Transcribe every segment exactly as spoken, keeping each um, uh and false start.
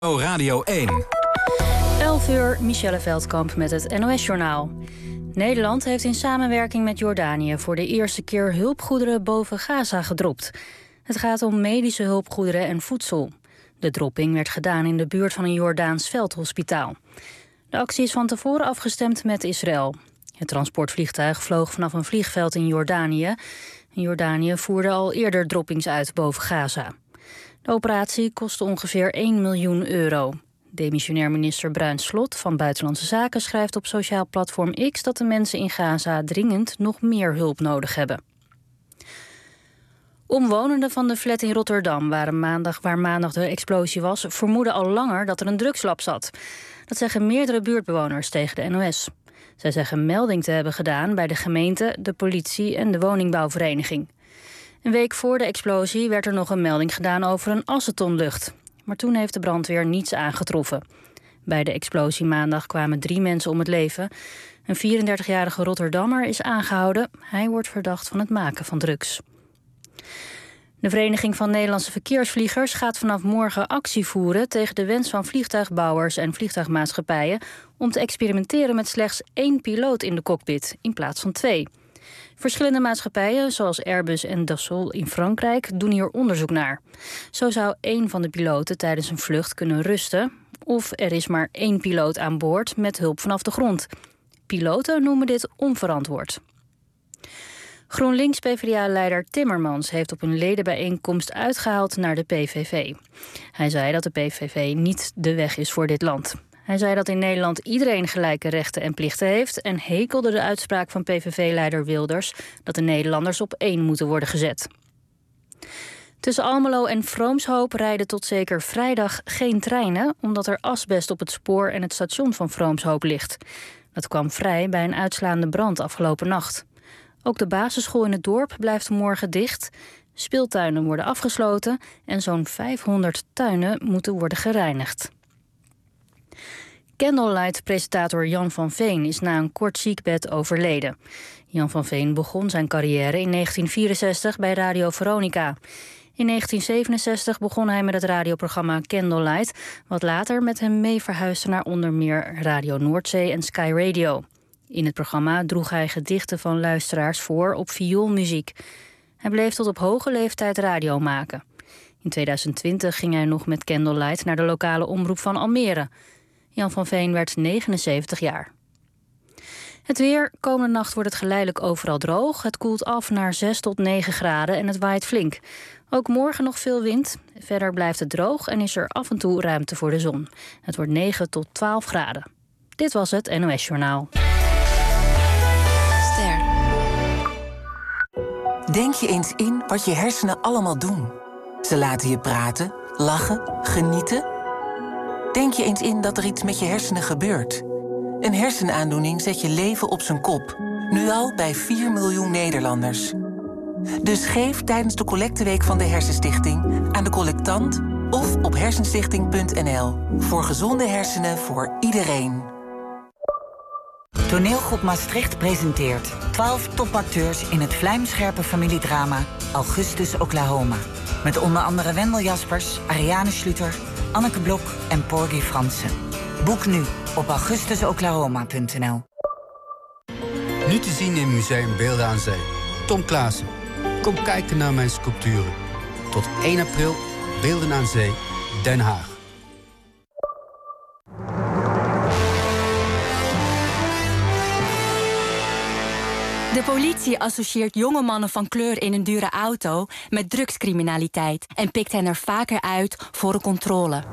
Radio één. elf uur, Michelle Veldkamp met het N O S-journaal. Nederland heeft in samenwerking met Jordanië voor de eerste keer hulpgoederen boven Gaza gedropt. Het gaat om medische hulpgoederen en voedsel. De dropping werd gedaan in de buurt van een Jordaans veldhospitaal. De actie is van tevoren afgestemd met Israël. Het transportvliegtuig vloog vanaf een vliegveld in Jordanië. Jordanië voerde al eerder droppings uit boven Gaza. De operatie kostte ongeveer één miljoen euro. Demissionair minister Bruin Slot van Buitenlandse Zaken schrijft op sociaal platform X dat de mensen in Gaza dringend nog meer hulp nodig hebben. Omwonenden van de flat in Rotterdam, waar maandag, waar maandag de explosie was, vermoeden al langer dat er een drugslab zat. Dat zeggen meerdere buurtbewoners tegen de N O S. Zij zeggen melding te hebben gedaan bij de gemeente, de politie en de woningbouwvereniging. Een week voor de explosie werd er nog een melding gedaan over een acetonlucht. Maar toen heeft de brandweer niets aangetroffen. Bij de explosie maandag kwamen drie mensen om het leven. Een vierendertigjarige Rotterdammer is aangehouden. Hij wordt verdacht van het maken van drugs. De Vereniging van Nederlandse Verkeersvliegers gaat vanaf morgen actie voeren tegen de wens van vliegtuigbouwers en vliegtuigmaatschappijen om te experimenteren met slechts één piloot in de cockpit in plaats van twee. Verschillende maatschappijen, zoals Airbus en Dassault in Frankrijk, doen hier onderzoek naar. Zo zou één van de piloten tijdens een vlucht kunnen rusten, of er is maar één piloot aan boord met hulp vanaf de grond. Piloten noemen dit onverantwoord. GroenLinks-P v d A-leider Timmermans heeft op een ledenbijeenkomst uitgehaald naar de P V V. Hij zei dat de P V V niet de weg is voor dit land. Hij zei dat in Nederland iedereen gelijke rechten en plichten heeft en hekelde de uitspraak van P V V-leider Wilders dat de Nederlanders op één moeten worden gezet. Tussen Almelo en Vroomshoop rijden tot zeker vrijdag geen treinen, omdat er asbest op het spoor en het station van Vroomshoop ligt. Dat kwam vrij bij een uitslaande brand afgelopen nacht. Ook de basisschool in het dorp blijft morgen dicht. Speeltuinen worden afgesloten en zo'n vijfhonderd tuinen moeten worden gereinigd. Candlelight-presentator Jan van Veen is na een kort ziekbed overleden. Jan van Veen begon zijn carrière in negentien vierenzestig bij Radio Veronica. In negentien zevenenzestig begon hij met het radioprogramma Candlelight, wat later met hem mee verhuisde naar onder meer Radio Noordzee en Sky Radio. In het programma droeg hij gedichten van luisteraars voor op vioolmuziek. Hij bleef tot op hoge leeftijd radio maken. In tweeduizend twintig ging hij nog met Candlelight naar de lokale omroep van Almere. Jan van Veen werd negenenzeventig jaar. Het weer. Komende nacht wordt het geleidelijk overal droog. Het koelt af naar zes tot negen graden en het waait flink. Ook morgen nog veel wind. Verder blijft het droog en is er af en toe ruimte voor de zon. Het wordt negen tot twaalf graden. Dit was het N O S-journaal. Ster. Denk je eens in wat je hersenen allemaal doen. Ze laten je praten, lachen, genieten. Denk je eens in dat er iets met je hersenen gebeurt. Een hersenaandoening zet je leven op zijn kop. Nu al bij vier miljoen Nederlanders. Dus geef tijdens de collecteweek van de Hersenstichting aan de collectant of op hersenstichting punt n l. Voor gezonde hersenen voor iedereen. Toneelgroep Maastricht presenteert twaalf topacteurs in het vlijmscherpe familiedrama Augustus Oklahoma. Met onder andere Wendel Jaspers, Ariane Schluter, Anneke Blok en Porgy Fransen. Boek nu op augustus oklahoma punt n l. Nu te zien in Museum Beelden aan Zee. Tom Klaassen. Kom kijken naar mijn sculpturen. Tot één april, Beelden aan Zee, Den Haag. De politie associeert jonge mannen van kleur in een dure auto met drugscriminaliteit en pikt hen er vaker uit voor een controle.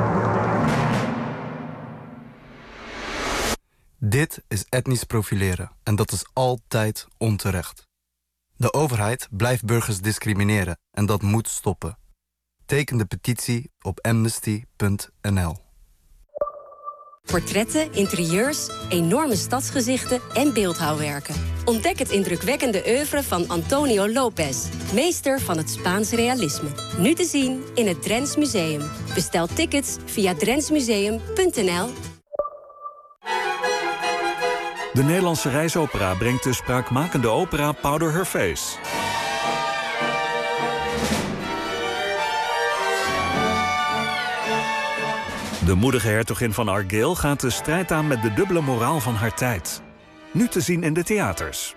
Dit is etnisch profileren en dat is altijd onterecht. De overheid blijft burgers discrimineren en dat moet stoppen. Teken de petitie op amnesty punt n l. Portretten, interieurs, enorme stadsgezichten en beeldhouwwerken. Ontdek het indrukwekkende oeuvre van Antonio Lopez, meester van het Spaans realisme. Nu te zien in het Drents Museum. Bestel tickets via drentsmuseum punt n l. De Nederlandse Reisopera brengt de spraakmakende opera Powder Her Face. De moedige hertogin van Argyll gaat de strijd aan met de dubbele moraal van haar tijd. Nu te zien in de theaters.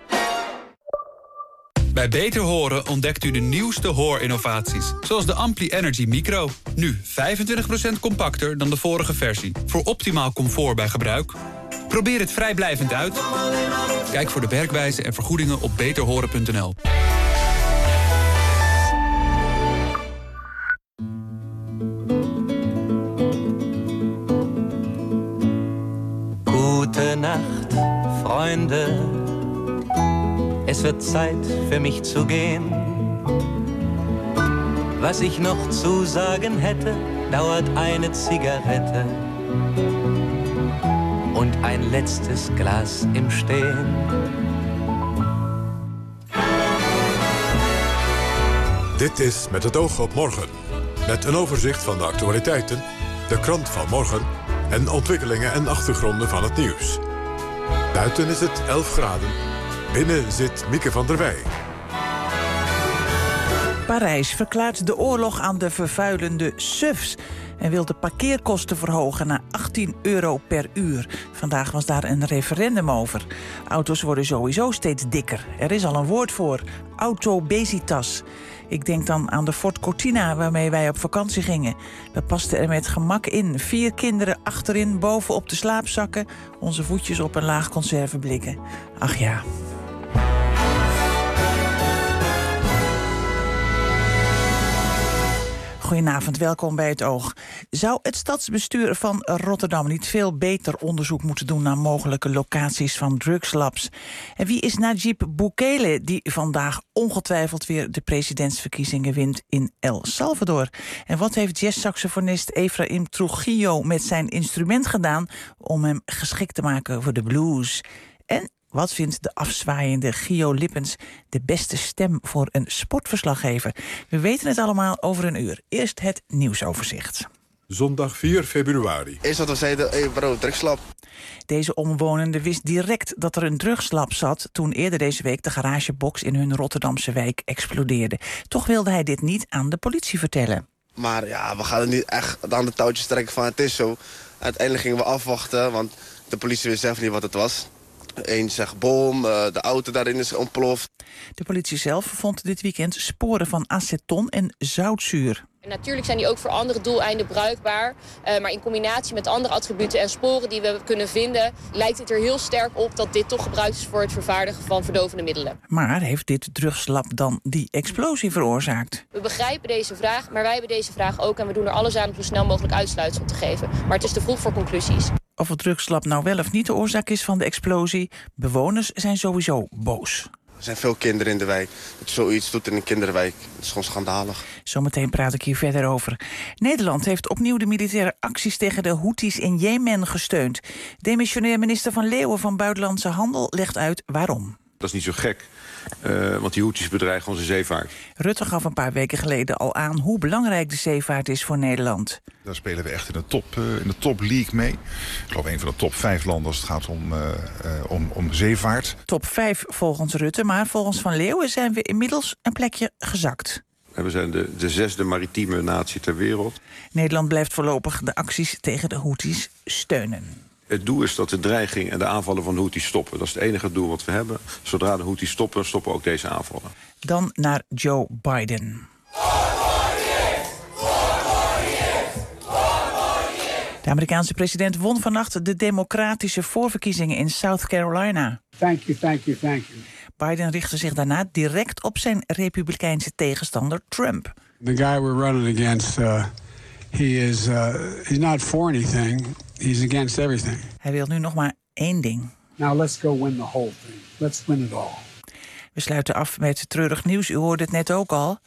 Bij Beter Horen ontdekt u de nieuwste hoorinnovaties. Zoals de Ampli Energy Micro. Nu vijfentwintig procent compacter dan de vorige versie. Voor optimaal comfort bij gebruik. Probeer het vrijblijvend uit. Kijk voor de werkwijze en vergoedingen op beter horen punt n l. Gute Nacht, Freunde. Es wird Zeit für mich zu gehen. Was ich noch zu sagen hätte, dauert eine Zigarette und ein letztes Glas im Stehen. Dit is Met het oog op morgen. Met een overzicht van de actualiteiten, de krant van morgen en ontwikkelingen en achtergronden van het nieuws. Buiten is het elf graden. Binnen zit Mieke van der Wij. Parijs verklaart de oorlog aan de vervuilende sufs en wil de parkeerkosten verhogen naar achttien euro per uur. Vandaag was daar een referendum over. Auto's worden sowieso steeds dikker. Er is al een woord voor: autobesitas. Ik denk dan aan de Ford Cortina waarmee wij op vakantie gingen. We pasten er met gemak in. Vier kinderen achterin, bovenop de slaapzakken. Onze voetjes op een laag conserveblikken. Ach ja. Goedenavond, welkom bij Het Oog. Zou het stadsbestuur van Rotterdam niet veel beter onderzoek moeten doen naar mogelijke locaties van drugslabs? En wie is Najib Bukele, die vandaag ongetwijfeld weer de presidentsverkiezingen wint in El Salvador? En wat heeft jazzsaxofonist Efraim Trujillo met zijn instrument gedaan om hem geschikt te maken voor de blues? En wat vindt de afzwaaiende Gio Lippens de beste stem voor een sportverslaggever? We weten het allemaal over een uur. Eerst het nieuwsoverzicht. Zondag vier februari. Eerst wat we zeiden, hey bro, drugslab. Deze omwonende wist direct dat er een drugslab zat toen eerder deze week de garagebox in hun Rotterdamse wijk explodeerde. Toch wilde hij dit niet aan de politie vertellen. Maar ja, we gaan er niet echt aan de touwtjes trekken van het is zo. Uiteindelijk gingen we afwachten, want de politie wist zelf niet wat het was. Eén zegt bom, de auto daarin is ontploft. De politie zelf vond dit weekend sporen van aceton en zoutzuur. En natuurlijk zijn die ook voor andere doeleinden bruikbaar. Uh, maar in combinatie met andere attributen en sporen die we kunnen vinden, lijkt het er heel sterk op dat dit toch gebruikt is voor het vervaardigen van verdovende middelen. Maar heeft dit drugslab dan die explosie veroorzaakt? We begrijpen deze vraag, maar wij hebben deze vraag ook en we doen er alles aan om zo snel mogelijk uitsluitsel te geven. Maar het is te vroeg voor conclusies. Of het drugslab nou wel of niet de oorzaak is van de explosie, bewoners zijn sowieso boos. Er zijn veel kinderen in de wijk. Dat je zoiets doet in een kinderwijk, dat is gewoon schandalig. Zometeen praat ik hier verder over. Nederland heeft opnieuw de militaire acties tegen de Houthis in Jemen gesteund. Demissionair minister Van Leeuwen van Buitenlandse Handel legt uit waarom. Dat is niet zo gek, uh, want die Houthis bedreigen onze zeevaart. Rutte gaf een paar weken geleden al aan hoe belangrijk de zeevaart is voor Nederland. Daar spelen we echt in de top, uh, in de top league mee. Ik geloof een van de top vijf landen als het gaat om, uh, uh, om, om zeevaart. Top vijf volgens Rutte, maar volgens Van Leeuwen zijn we inmiddels een plekje gezakt. We zijn de, de zesde maritieme natie ter wereld. Nederland blijft voorlopig de acties tegen de Houthis steunen. Het doel is dat de dreiging en de aanvallen van de Houthis stoppen. Dat is het enige doel wat we hebben. Zodra de Houthis stoppen, stoppen ook deze aanvallen. Dan naar Joe Biden. De Amerikaanse president won vannacht de democratische voorverkiezingen in South Carolina. Thank you, thank you, thank you. Biden richtte zich daarna direct op zijn republikeinse tegenstander Trump. The guy we're running against, uh, he is, uh, he's not for anything. He's against everything. Hij wil nu nog maar één ding. Now let's go win the whole thing. Let's win it all. We sluiten af met treurig nieuws. U hoorde het net ook al.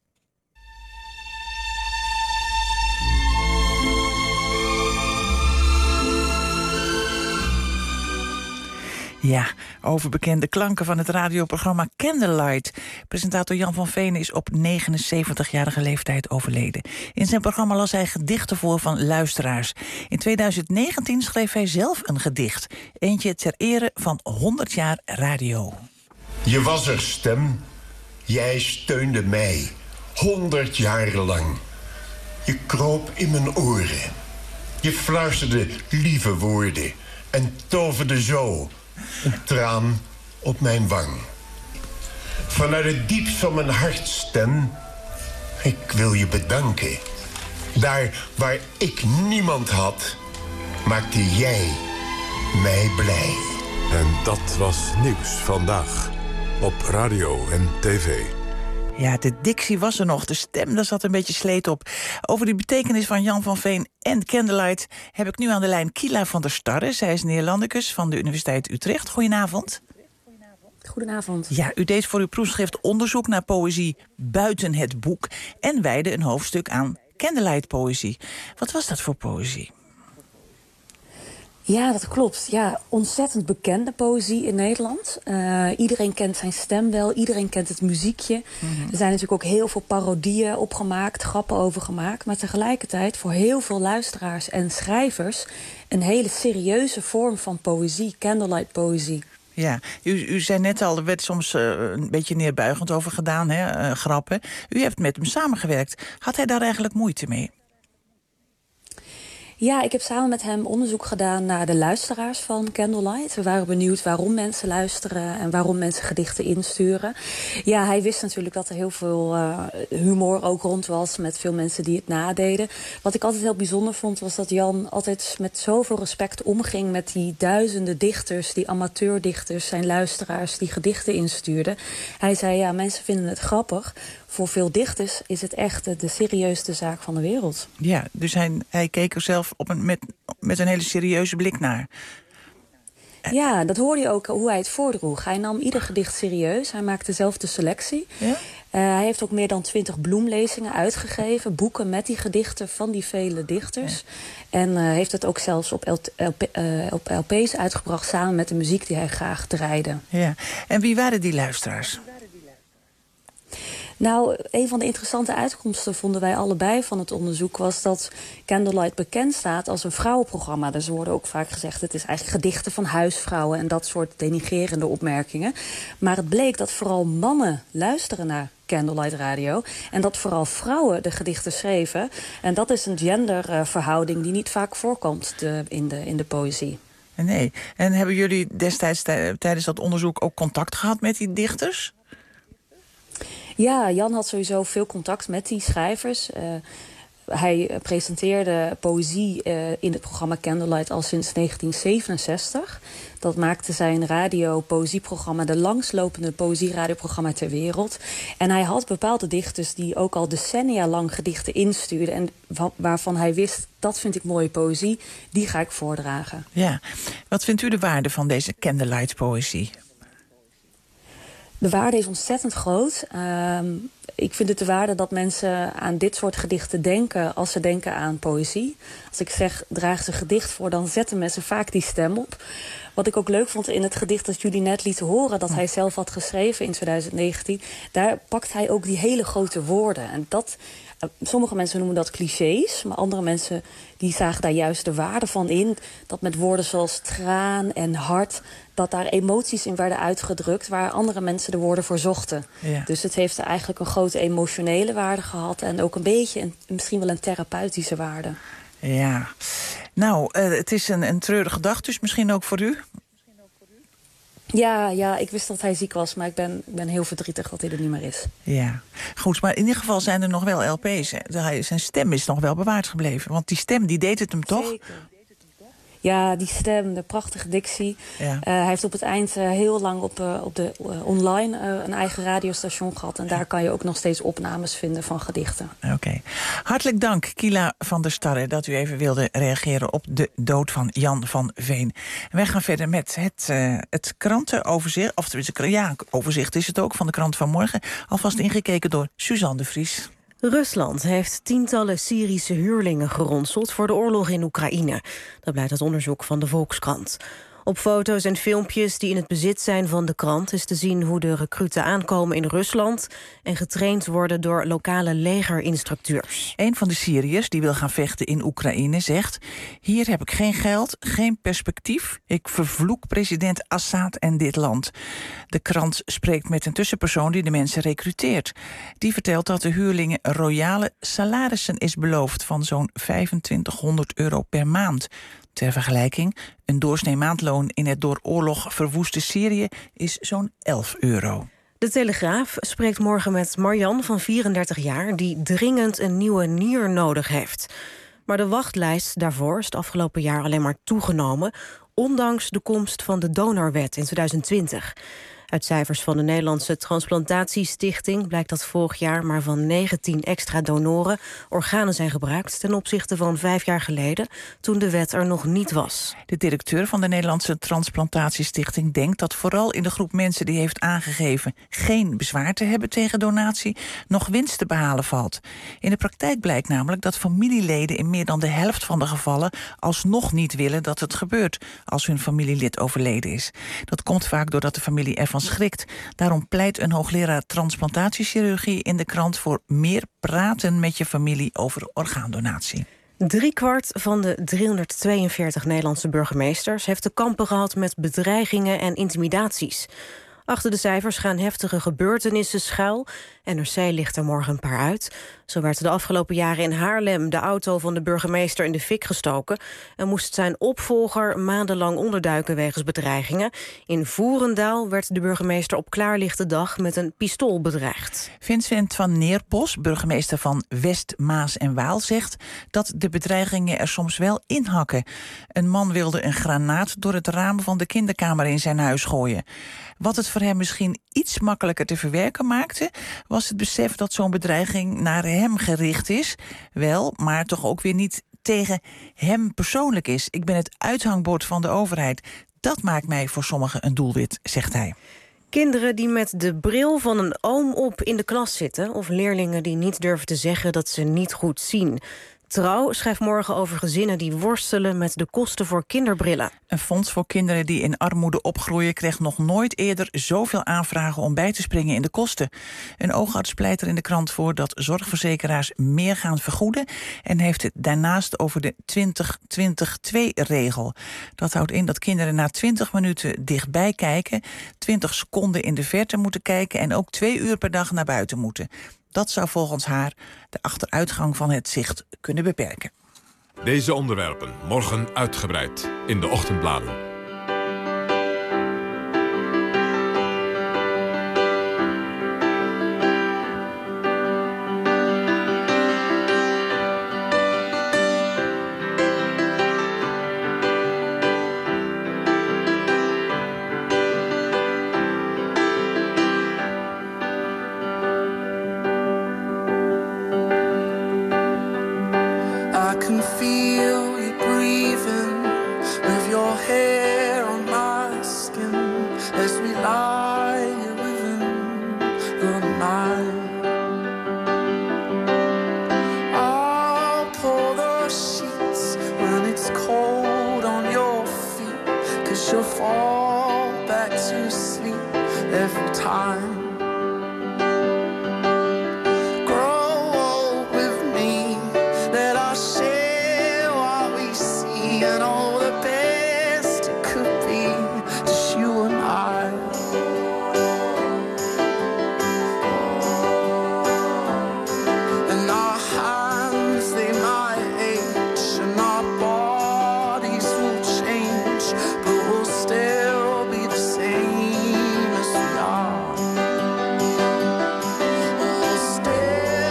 Ja, overbekende klanken van het radioprogramma Candlelight. Presentator Jan van Venen is op negenenzeventigjarige leeftijd overleden. In zijn programma las hij gedichten voor van luisteraars. In tweeduizend negentien schreef hij zelf een gedicht. Eentje ter ere van honderd jaar radio. Je was er, stem. Jij steunde mij. Honderd jaar lang. Je kroop in mijn oren. Je fluisterde lieve woorden en toverde zo een traan op mijn wang. Vanuit het diepst van mijn hart, Stem, ik wil je bedanken. Daar waar ik niemand had, maakte jij mij blij. En dat was Nieuws Vandaag. Op radio en tv. Ja, de dictie was er nog, de stem, daar zat een beetje sleet op. Over die betekenis van Jan van Veen en Candlelight heb ik nu aan de lijn Kila van der Starre. Zij is Neerlandicus van de Universiteit Utrecht. Goedenavond. Goedenavond. Ja, u deed voor uw proefschrift onderzoek naar poëzie buiten het boek en wijde een hoofdstuk aan Candlelight-poëzie. Wat was dat voor poëzie? Ja, dat klopt. Ja, ontzettend bekende poëzie in Nederland. Uh, iedereen kent zijn stem wel, iedereen kent het muziekje. Mm-hmm. Er zijn natuurlijk ook heel veel parodieën opgemaakt, grappen over gemaakt. Maar tegelijkertijd voor heel veel luisteraars en schrijvers een hele serieuze vorm van poëzie, candlelight-poëzie. Ja, u, u zei net al, er werd soms uh, een beetje neerbuigend over gedaan, hè, uh, grappen. U hebt met hem samengewerkt. Had hij daar eigenlijk moeite mee? Ja, ik heb samen met hem onderzoek gedaan naar de luisteraars van Candlelight. We waren benieuwd waarom mensen luisteren en waarom mensen gedichten insturen. Ja, hij wist natuurlijk dat er heel veel uh, humor ook rond was met veel mensen die het nadeden. Wat ik altijd heel bijzonder vond was dat Jan altijd met zoveel respect omging met die duizenden dichters, die amateurdichters, zijn luisteraars die gedichten instuurden. Hij zei, ja, mensen vinden het grappig. Voor veel dichters is het echt de serieuste zaak van de wereld. Ja, dus hij, hij keek er zelf op een, met, met een hele serieuze blik naar. Ja, dat hoorde je ook hoe hij het voordroeg. Hij nam ieder gedicht serieus. Hij maakte zelf de selectie. Ja? Uh, hij heeft ook meer dan twintig bloemlezingen uitgegeven. Boeken met die gedichten van die vele dichters. Ja. En uh, heeft het ook zelfs op, L P, uh, op L P's uitgebracht samen met de muziek die hij graag draaide. Ja. En wie waren die luisteraars? Nou, een van de interessante uitkomsten vonden wij allebei van het onderzoek was dat Candlelight bekend staat als een vrouwenprogramma. Dus er worden ook vaak gezegd, het is eigenlijk gedichten van huisvrouwen en dat soort denigrerende opmerkingen. Maar het bleek dat vooral mannen luisteren naar Candlelight Radio en dat vooral vrouwen de gedichten schreven. En dat is een genderverhouding die niet vaak voorkomt de, in, de, in de poëzie. Nee. En hebben jullie destijds tijdens dat onderzoek ook contact gehad met die dichters? Ja, Jan had sowieso veel contact met die schrijvers. Uh, hij presenteerde poëzie uh, in het programma Candlelight al sinds negentien zevenenzestig. Dat maakte zijn radio-poëzieprogramma de langslopende poëzieradioprogramma ter wereld. En hij had bepaalde dichters die ook al decennia lang gedichten instuurden en waarvan hij wist, dat vind ik mooie poëzie, die ga ik voordragen. Ja, wat vindt u de waarde van deze Candlelight-poëzie? De waarde is ontzettend groot. Uh, ik vind het de waarde dat mensen aan dit soort gedichten denken als ze denken aan poëzie. Als ik zeg, draag ze gedicht voor, dan zetten mensen vaak die stem op. Wat ik ook leuk vond in het gedicht dat jullie net lieten horen, dat hij zelf had geschreven in twintig negentien, daar pakt hij ook die hele grote woorden. En dat, uh, sommige mensen noemen dat clichés, maar andere mensen die zagen daar juist de waarde van in. Dat met woorden zoals traan en hart, dat daar emoties in werden uitgedrukt waar andere mensen de woorden voor zochten. Ja. Dus het heeft eigenlijk een grote emotionele waarde gehad en ook een beetje, een, misschien wel een therapeutische waarde. Ja, nou, uh, het is een, een treurige dag, dus misschien ook voor u? Ja, ja, ik wist dat hij ziek was, maar ik ben, ik ben heel verdrietig dat hij er niet meer is. Ja, goed, maar in ieder geval zijn er nog wel L P's. Hè? Zijn stem is nog wel bewaard gebleven, want die stem die deed het hem toch? Zeker. Ja, die stem, de prachtige dictie. Ja. Uh, hij heeft op het eind uh, heel lang op, uh, op de uh, online uh, een eigen radiostation gehad. En daar kan je ook nog steeds opnames vinden van gedichten. Oké. Okay. Hartelijk dank, Kila van der Starre, dat u even wilde reageren op de dood van Jan van Veen. En wij gaan verder met het, uh, het krantenoverzicht. Of ja, overzicht is het ook van de krant van morgen. Alvast ingekeken door Suzanne de Vries. Rusland heeft tientallen Syrische huurlingen geronseld voor de oorlog in Oekraïne. Dat blijkt uit onderzoek van de Volkskrant. Op foto's en filmpjes die in het bezit zijn van de krant is te zien hoe de recruten aankomen in Rusland en getraind worden door lokale legerinstructeurs. Een van de Syriërs die wil gaan vechten in Oekraïne zegt: hier heb ik geen geld, geen perspectief. Ik vervloek president Assad en dit land. De krant spreekt met een tussenpersoon die de mensen recruteert. Die vertelt dat de huurlingen royale salarissen is beloofd van zo'n vijfentwintighonderd euro per maand. Ter vergelijking, een doorsnee maandloon in het door oorlog verwoeste Syrië is zo'n elf euro. De Telegraaf spreekt morgen met Marjan van vierendertig jaar... die dringend een nieuwe nier nodig heeft. Maar de wachtlijst daarvoor is het afgelopen jaar alleen maar toegenomen... ondanks de komst van de donorwet in tweeduizend twintig. Uit cijfers van de Nederlandse Transplantatiestichting blijkt dat vorig jaar maar van negentien extra donoren organen zijn gebruikt ten opzichte van vijf jaar geleden, toen de wet er nog niet was. De directeur van de Nederlandse Transplantatiestichting denkt dat vooral in de groep mensen die heeft aangegeven geen bezwaar te hebben tegen donatie, nog winst te behalen valt. In de praktijk blijkt namelijk dat familieleden in meer dan de helft van de gevallen alsnog niet willen dat het gebeurt als hun familielid overleden is. Dat komt vaak doordat de familie ervan schrikt. Daarom pleit een hoogleraar transplantatiechirurgie in de krant voor meer praten met je familie over orgaandonatie. Driekwart van de driehonderdtweeënveertig Nederlandse burgemeesters heeft te kampen gehad met bedreigingen en intimidaties. Achter de cijfers gaan heftige gebeurtenissen schuil. N R C ligt er morgen een paar uit. Zo werd de afgelopen jaren in Haarlem de auto van de burgemeester in de fik gestoken en moest zijn opvolger maandenlang onderduiken wegens bedreigingen. In Voerendaal werd de burgemeester op klaarlichte dag met een pistool bedreigd. Vincent van Neerbos, burgemeester van West, Maas en Waal, zegt dat de bedreigingen er soms wel inhakken. Een man wilde een granaat door het raam van de kinderkamer in zijn huis gooien. Wat het voor hem misschien iets makkelijker te verwerken maakte, was het besef dat zo'n bedreiging naar hem gericht is. Wel, maar toch ook weer niet tegen hem persoonlijk is. Ik ben het uithangbord van de overheid. Dat maakt mij voor sommigen een doelwit, zegt hij. Kinderen die met de bril van een oom op in de klas zitten, of leerlingen die niet durven te zeggen dat ze niet goed zien. Trouw schrijft morgen over gezinnen die worstelen met de kosten voor kinderbrillen. Een fonds voor kinderen die in armoede opgroeien kreeg nog nooit eerder zoveel aanvragen om bij te springen in de kosten. Een oogarts pleit er in de krant voor dat zorgverzekeraars meer gaan vergoeden en heeft het daarnaast over de twintig twintig twee regel. Dat houdt in dat kinderen na twintig minuten dichtbij kijken, twintig seconden in de verte moeten kijken en ook twee uur per dag naar buiten moeten. Dat zou volgens haar de achteruitgang van het zicht kunnen beperken. Deze onderwerpen morgen uitgebreid in de ochtendbladen.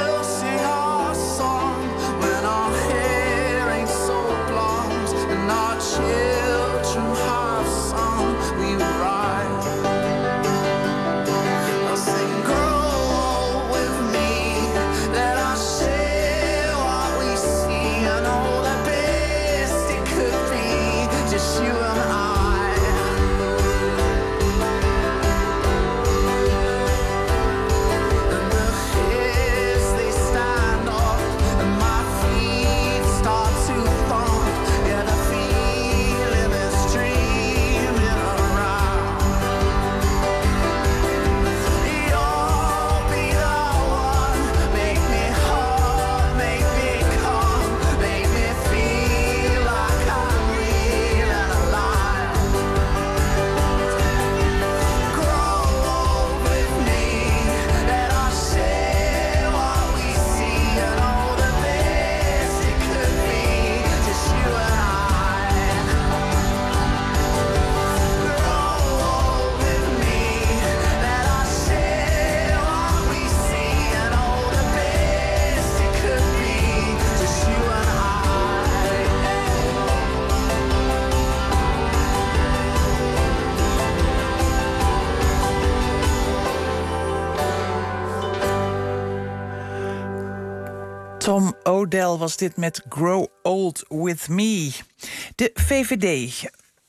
Not Tom Odell was dit met Grow Old With Me. De V V D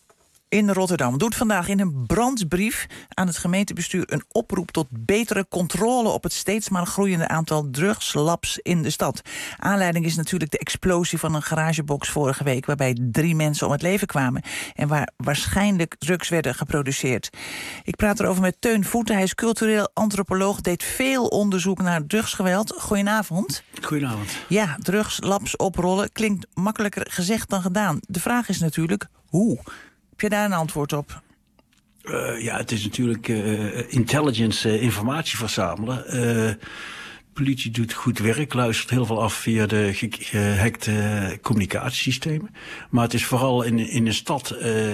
in Rotterdam doet vandaag in een brandbrief aan het gemeentebestuur een oproep tot betere controle op het steeds maar groeiende aantal drugslabs in de stad. Aanleiding is natuurlijk de explosie van een garagebox vorige week, waarbij drie mensen om het leven kwamen en waar waarschijnlijk drugs werden geproduceerd. Ik praat erover met Teun Voeten. Hij is cultureel antropoloog, deed veel onderzoek naar drugsgeweld. Goedenavond. Goedenavond. Ja, drugslabs oprollen klinkt makkelijker gezegd dan gedaan. De vraag is natuurlijk hoe. Heb je daar een antwoord op? Uh, ja, het is natuurlijk uh, intelligence, uh, informatie verzamelen. Uh, politie doet goed werk, luistert heel veel af via de gehackte communicatiesystemen. Maar het is vooral in, in een stad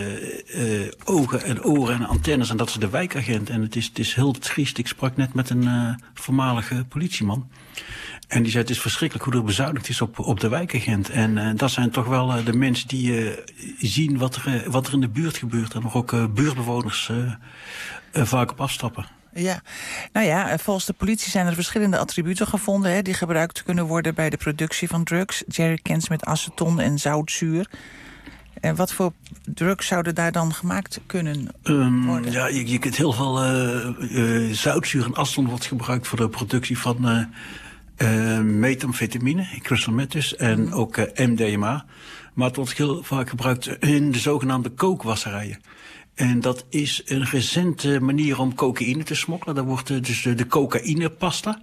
uh, uh, ogen en oren en antennes en dat is de wijkagent. En het is, het is heel triest. Ik sprak net met een uh, voormalige politieman. En die zei, het is verschrikkelijk hoe er bezuinigd is op, op de wijkagent. En uh, dat zijn toch wel uh, de mensen die uh, zien wat er, uh, wat er in de buurt gebeurt. En nog ook uh, buurtbewoners uh, uh, vaak op afstappen. Ja, nou ja, volgens de politie zijn er verschillende attributen gevonden, hè, die gebruikt kunnen worden bij de productie van drugs. Jerrycans met aceton en zoutzuur. En wat voor drugs zouden daar dan gemaakt kunnen um, worden? Ja, je, je kunt heel veel uh, uh, zoutzuur en aceton wordt gebruikt voor de productie van Uh, Uh, methamfetamine, crystal meth dus, en mm. ook uh, M D M A. Maar het wordt heel vaak gebruikt in de zogenaamde kookwasserijen. En dat is een recente manier om cocaïne te smokkelen. Daar wordt uh, dus de, de cocaïnepasta,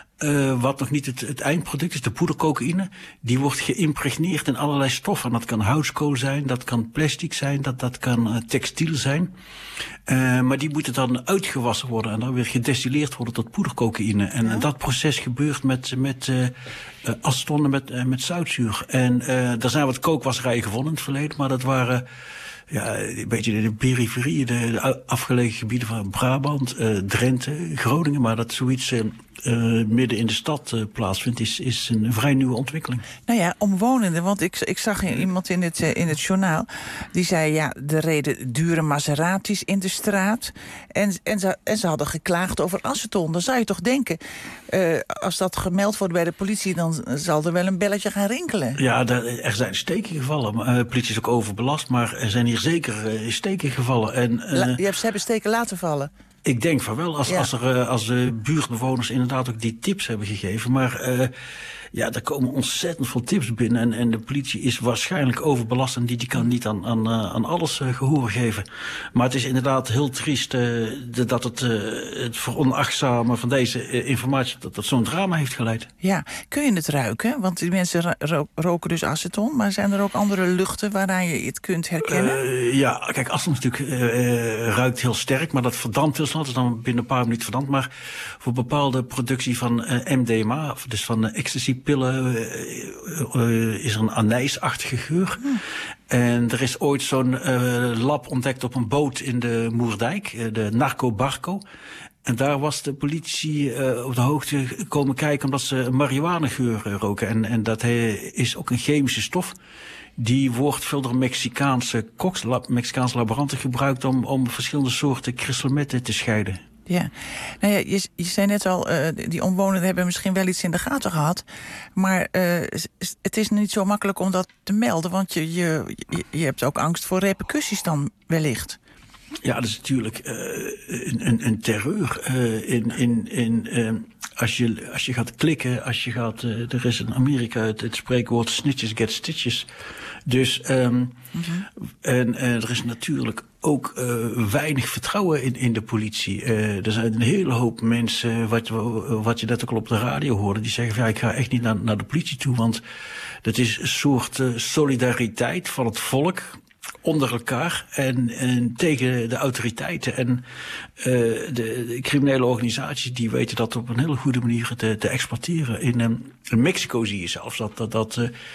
uh, wat nog niet het, het eindproduct is, de poedercocaïne, die wordt geïmpregneerd in allerlei stoffen. En dat kan houtskool zijn, dat kan plastic zijn, dat, dat kan uh, textiel zijn. Uh, maar die moeten dan uitgewassen worden en dan weer gedestilleerd worden tot poedercocaïne. En ja. dat proces gebeurt met, met uh, uh, aceton en met, uh, met zoutzuur. En uh, er zijn wat kookwasserijen gevonden in het verleden, maar dat waren ja, een beetje de periferie, de, de afgelegen gebieden van Brabant, uh, Drenthe, Groningen. Maar dat zoiets uh, uh, midden in de stad uh, plaatsvindt, is, is een vrij nieuwe ontwikkeling. Nou ja, omwonenden, want ik, ik zag iemand in het, uh, in het journaal, die zei, ja, er reden dure Maseratis in de straat. En, en, ze, en ze hadden geklaagd over aceton. Dan zou je toch denken, uh, als dat gemeld wordt bij de politie, dan zal er wel een belletje gaan rinkelen. Ja, er zijn steken gevallen. De uh, politie is ook overbelast, maar er zijn hier zeker uh, steken gevallen. En, uh, La, je hebt, ze hebben steken laten vallen. Ik denk van wel, als, ja. als, er, als de buurtbewoners inderdaad ook die tips hebben gegeven. Maar uh, ja, er komen ontzettend veel tips binnen. En, en de politie is waarschijnlijk overbelast en die, die kan niet aan, aan, aan alles uh, gehoor geven. Maar het is inderdaad heel triest uh, dat het, uh, het veronachtzamen van deze uh, informatie, dat dat zo'n drama heeft geleid. Ja, kun je het ruiken? Want die mensen ro- roken dus aceton, maar zijn er ook andere luchten waaraan je het kunt herkennen? Uh, ja, kijk, aceton natuurlijk uh, uh, ruikt heel sterk, maar dat verdampt heel snel. Het is dan binnen een paar minuten verdampt. Maar voor bepaalde productie van uh, M D M A, dus van uh, ecstasy-pillen, uh, uh, is er een anijsachtige geur. Hmm. En er is ooit zo'n uh, lab ontdekt op een boot in de Moerdijk, uh, de Narco Barco. En daar was de politie uh, op de hoogte komen kijken omdat ze marihuanageur uh, roken. En, en dat uh, is ook een chemische stof. Die wordt veel door Mexicaanse koks, lab, Mexicaanse laboranten gebruikt om, om verschillende soorten crystal meth te scheiden. Ja, nou ja, je, je zei net al, uh, die omwonenden hebben misschien wel iets in de gaten gehad. Maar uh, het is niet zo makkelijk om dat te melden, want je, je, je hebt ook angst voor repercussies dan wellicht. Ja, dat is natuurlijk uh, een, een, een terreur. Uh, in, in, in, uh, als, je, als je gaat klikken, als je gaat... Uh, er is in Amerika het, het spreekwoord snitches get stitches. Dus, um, mm-hmm. en uh, er is natuurlijk ook uh, weinig vertrouwen in, in de politie. Uh, er zijn een hele hoop mensen, wat, wat je net ook al op de radio hoorde, die zeggen van ja, ik ga echt niet naar, naar de politie toe, want dat is een soort uh, solidariteit van het volk onder elkaar en, en tegen de autoriteiten. En uh, de, de criminele organisaties die weten dat op een hele goede manier te, te exploiteren. In, um, in Mexico zie je zelfs dat, dat, dat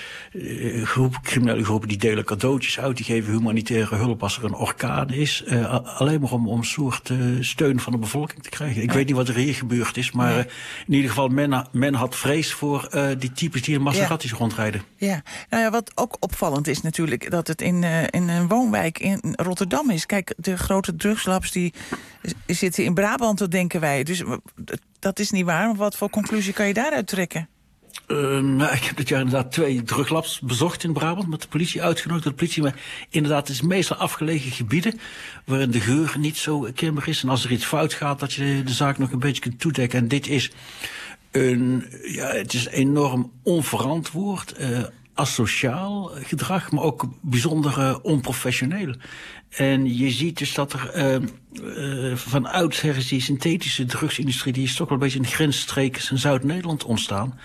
uh, groep, criminele groepen die delen cadeautjes uit, die geven humanitaire hulp als er een orkaan is. Uh, alleen maar om, om een soort uh, steun van de bevolking te krijgen. Ik ja. weet niet wat er hier gebeurd is, maar uh, in ieder geval men, men had vrees voor uh, die types die in Maseratis ja. rondrijden. Ja, nou ja, wat ook opvallend is natuurlijk dat het in, uh, in een woonwijk in Rotterdam is. Kijk, de grote drugslabs die zitten in Brabant, denken wij. Dus dat is niet waar. Maar wat voor conclusie kan je daaruit trekken? Uh, nou, ik heb dit jaar inderdaad twee druglabs bezocht in Brabant, met de politie uitgenodigd door de politie. Maar inderdaad, het is meestal afgelegen gebieden waarin de geur niet zo kenbaar is. En als er iets fout gaat, dat je de zaak nog een beetje kunt toedekken. En dit is een, ja, het is enorm onverantwoord, uh, asociaal gedrag, maar ook bijzonder uh, onprofessioneel. En je ziet dus dat er uh, uh, van oudsher is die synthetische drugsindustrie, die is toch wel een beetje in grensstreken in Zuid-Nederland ontstaan.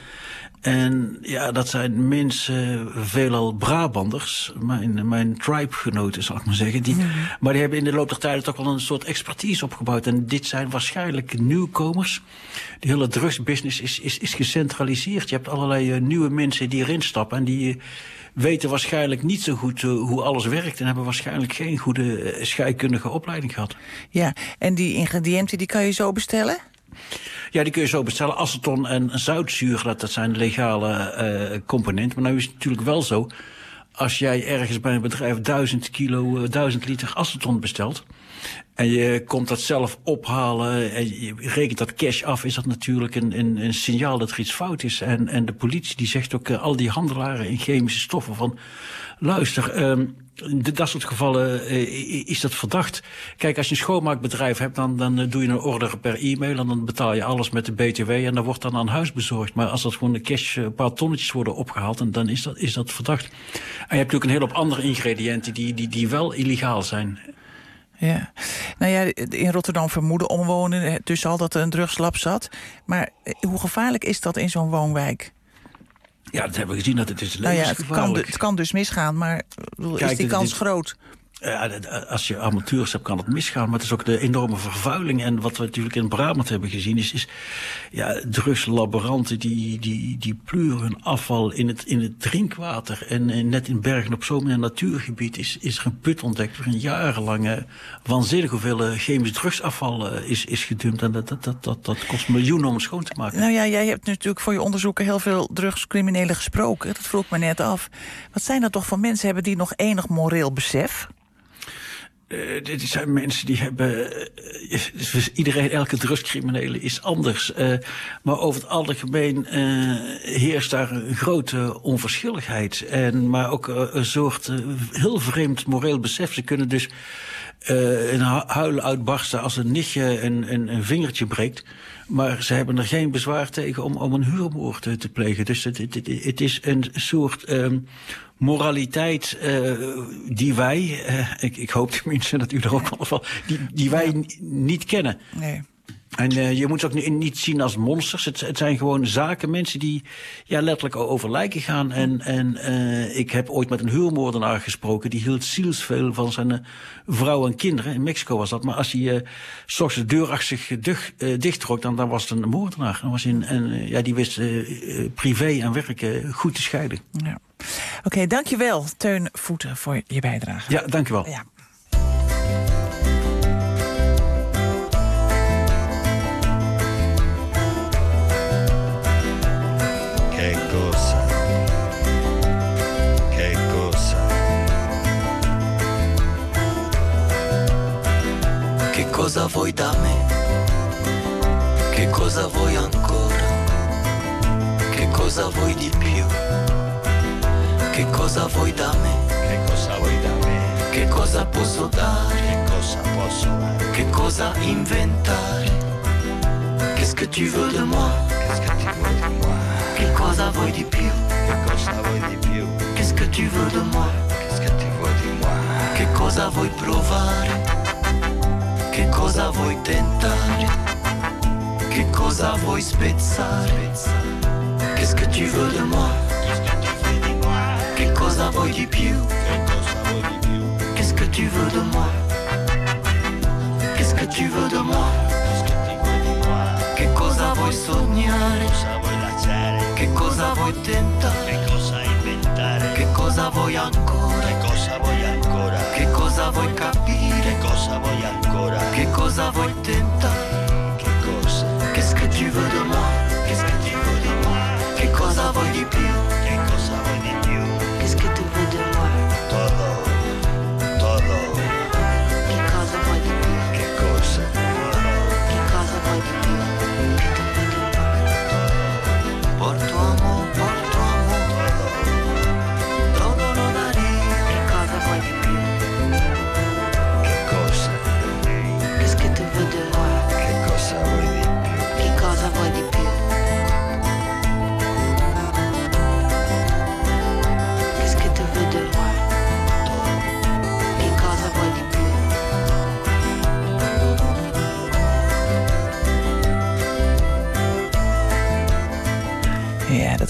En ja, dat zijn mensen, veelal Brabanders, mijn, mijn tribe-genoten, zal ik maar zeggen. Die, mm-hmm. Maar die hebben in de loop der tijden toch wel een soort expertise opgebouwd. En dit zijn waarschijnlijk nieuwkomers. De hele drugsbusiness is, is, is gecentraliseerd. Je hebt allerlei uh, nieuwe mensen die erin stappen en die uh, weten waarschijnlijk niet zo goed uh, hoe alles werkt en hebben waarschijnlijk geen goede uh, scheikundige opleiding gehad. Ja, en die ingrediënten die kan je zo bestellen? Ja, die kun je zo bestellen. Aceton en zoutzuur, dat, dat zijn legale uh, componenten. Maar nou is het natuurlijk wel zo, als jij ergens bij een bedrijf duizend kilo, uh, duizend liter aceton bestelt, en je komt dat zelf ophalen en je rekent dat cash af, is dat natuurlijk een, een, een signaal dat er iets fout is. En, en de politie die zegt ook uh, al die handelaren in chemische stoffen van, luister, um, in dat soort gevallen uh, is dat verdacht. Kijk, als je een schoonmaakbedrijf hebt, dan, dan uh, doe je een order per e-mail en dan betaal je alles met de B T W en dan wordt dan aan huis bezorgd. Maar als dat gewoon de cash, een paar tonnetjes worden opgehaald, en dan is dat, is dat verdacht. En je hebt natuurlijk een hele hoop andere ingrediënten die, die, die wel illegaal zijn. Ja, nou ja, in Rotterdam vermoeden omwonenden dus al dat er een drugslab zat. Maar hoe gevaarlijk is dat in zo'n woonwijk? Ja, dat hebben we gezien, dat het is levensgevaarlijk. Nou ja, het kan, het kan dus misgaan, maar Kijk, is die kans dit, groot? Ja, als je amateurs hebt, kan het misgaan. Maar het is ook de enorme vervuiling. En wat we natuurlijk in Brabant hebben gezien is, is ja, drugslaboranten die, die, die pluren hun afval in het, in het drinkwater. En, en net in Bergen op Zoom, in een natuurgebied, is, is er een put ontdekt waarin jarenlang uh, waanzinnig hoeveel uh, chemisch drugsafval uh, is, is gedumpt. En dat, dat, dat, dat, dat kost miljoenen om het schoon te maken. Nou ja, jij hebt natuurlijk voor je onderzoeken heel veel drugscriminelen gesproken. Dat vroeg me net af. Wat zijn dat toch voor mensen hebben die nog enig moreel besef? Uh, dit zijn mensen die hebben, uh, iedereen, elke drugscriminele is anders. Uh, maar over het algemeen uh, heerst daar een grote onverschilligheid. En, maar ook uh, een soort uh, heel vreemd moreel besef. Ze kunnen dus uh, een huilen uitbarsten als een nichtje een, een, een vingertje breekt. Maar ze hebben er geen bezwaar tegen om, om een huurmoord te, te plegen. Dus het, het, het is een soort um, moraliteit uh, die wij, uh, ik, ik hoop tenminste dat u er ook wel van, die, die wij ja. n- niet kennen. Nee. En uh, je moet het ook niet zien als monsters. Het, het zijn gewoon zaken, mensen die ja, letterlijk over lijken gaan. En, en uh, ik heb ooit met een huurmoordenaar gesproken. Die hield zielsveel van zijn uh, vrouw en kinderen. In Mexico was dat. Maar als hij uh, 's ochtends de deur achter zich dig, uh, dichttrok, dan, dan was het een moordenaar. Dan was in, en, uh, ja, die wist uh, uh, privé en werk uh, goed te scheiden. Ja. Oké, okay, dankjewel Teun Voeten voor je bijdrage. Ja, dankjewel. Ja. Che cosa, che cosa, che cosa vuoi da me, che cosa vuoi ancora, che cosa vuoi di più, che cosa vuoi da me, che cosa vuoi da me, che cosa posso dare, che cosa posso dare, che cosa inventare, qu'est-ce que tu veux de moi, qu'est-ce que tu veux de moi. che cosa vuoi di più? Che cosa vuoi di più? Qu'est-ce que tu veux de moi? Qu'est-ce que tu veux de moi? Che cosa vuoi provare? Che cosa vuoi tentare? Che cosa vuoi spezzare? Qu'est-ce que tu veux de moi? Qu'est-ce que tu veux de moi? Che cosa vuoi di più? Che cosa vuoi di più? Qu'est-ce que tu veux de moi? Qu'est-ce que tu veux de moi? Qu'est-ce que tu veux de moi? Che cosa vuoi sognare? Cosa vuoi lanciare? Che cosa vuoi tentare? Che cosa inventare? Che cosa vuoi ancora? Che cosa vuoi ancora? Che cosa vuoi capire? Che cosa vuoi ancora? Che cosa vuoi tentare? Che cosa? Qu'est-ce que tu veux de moi? Qu'est-ce que tu veux de moi? Che cosa vuoi di più? Che cosa vuoi di più? Qu'est-ce que tu veux de moi? Todo, todo. Che cosa vuoi di più? Che cosa? Che cosa vuoi di più? Che tu veux de moi? Todo. Porto amore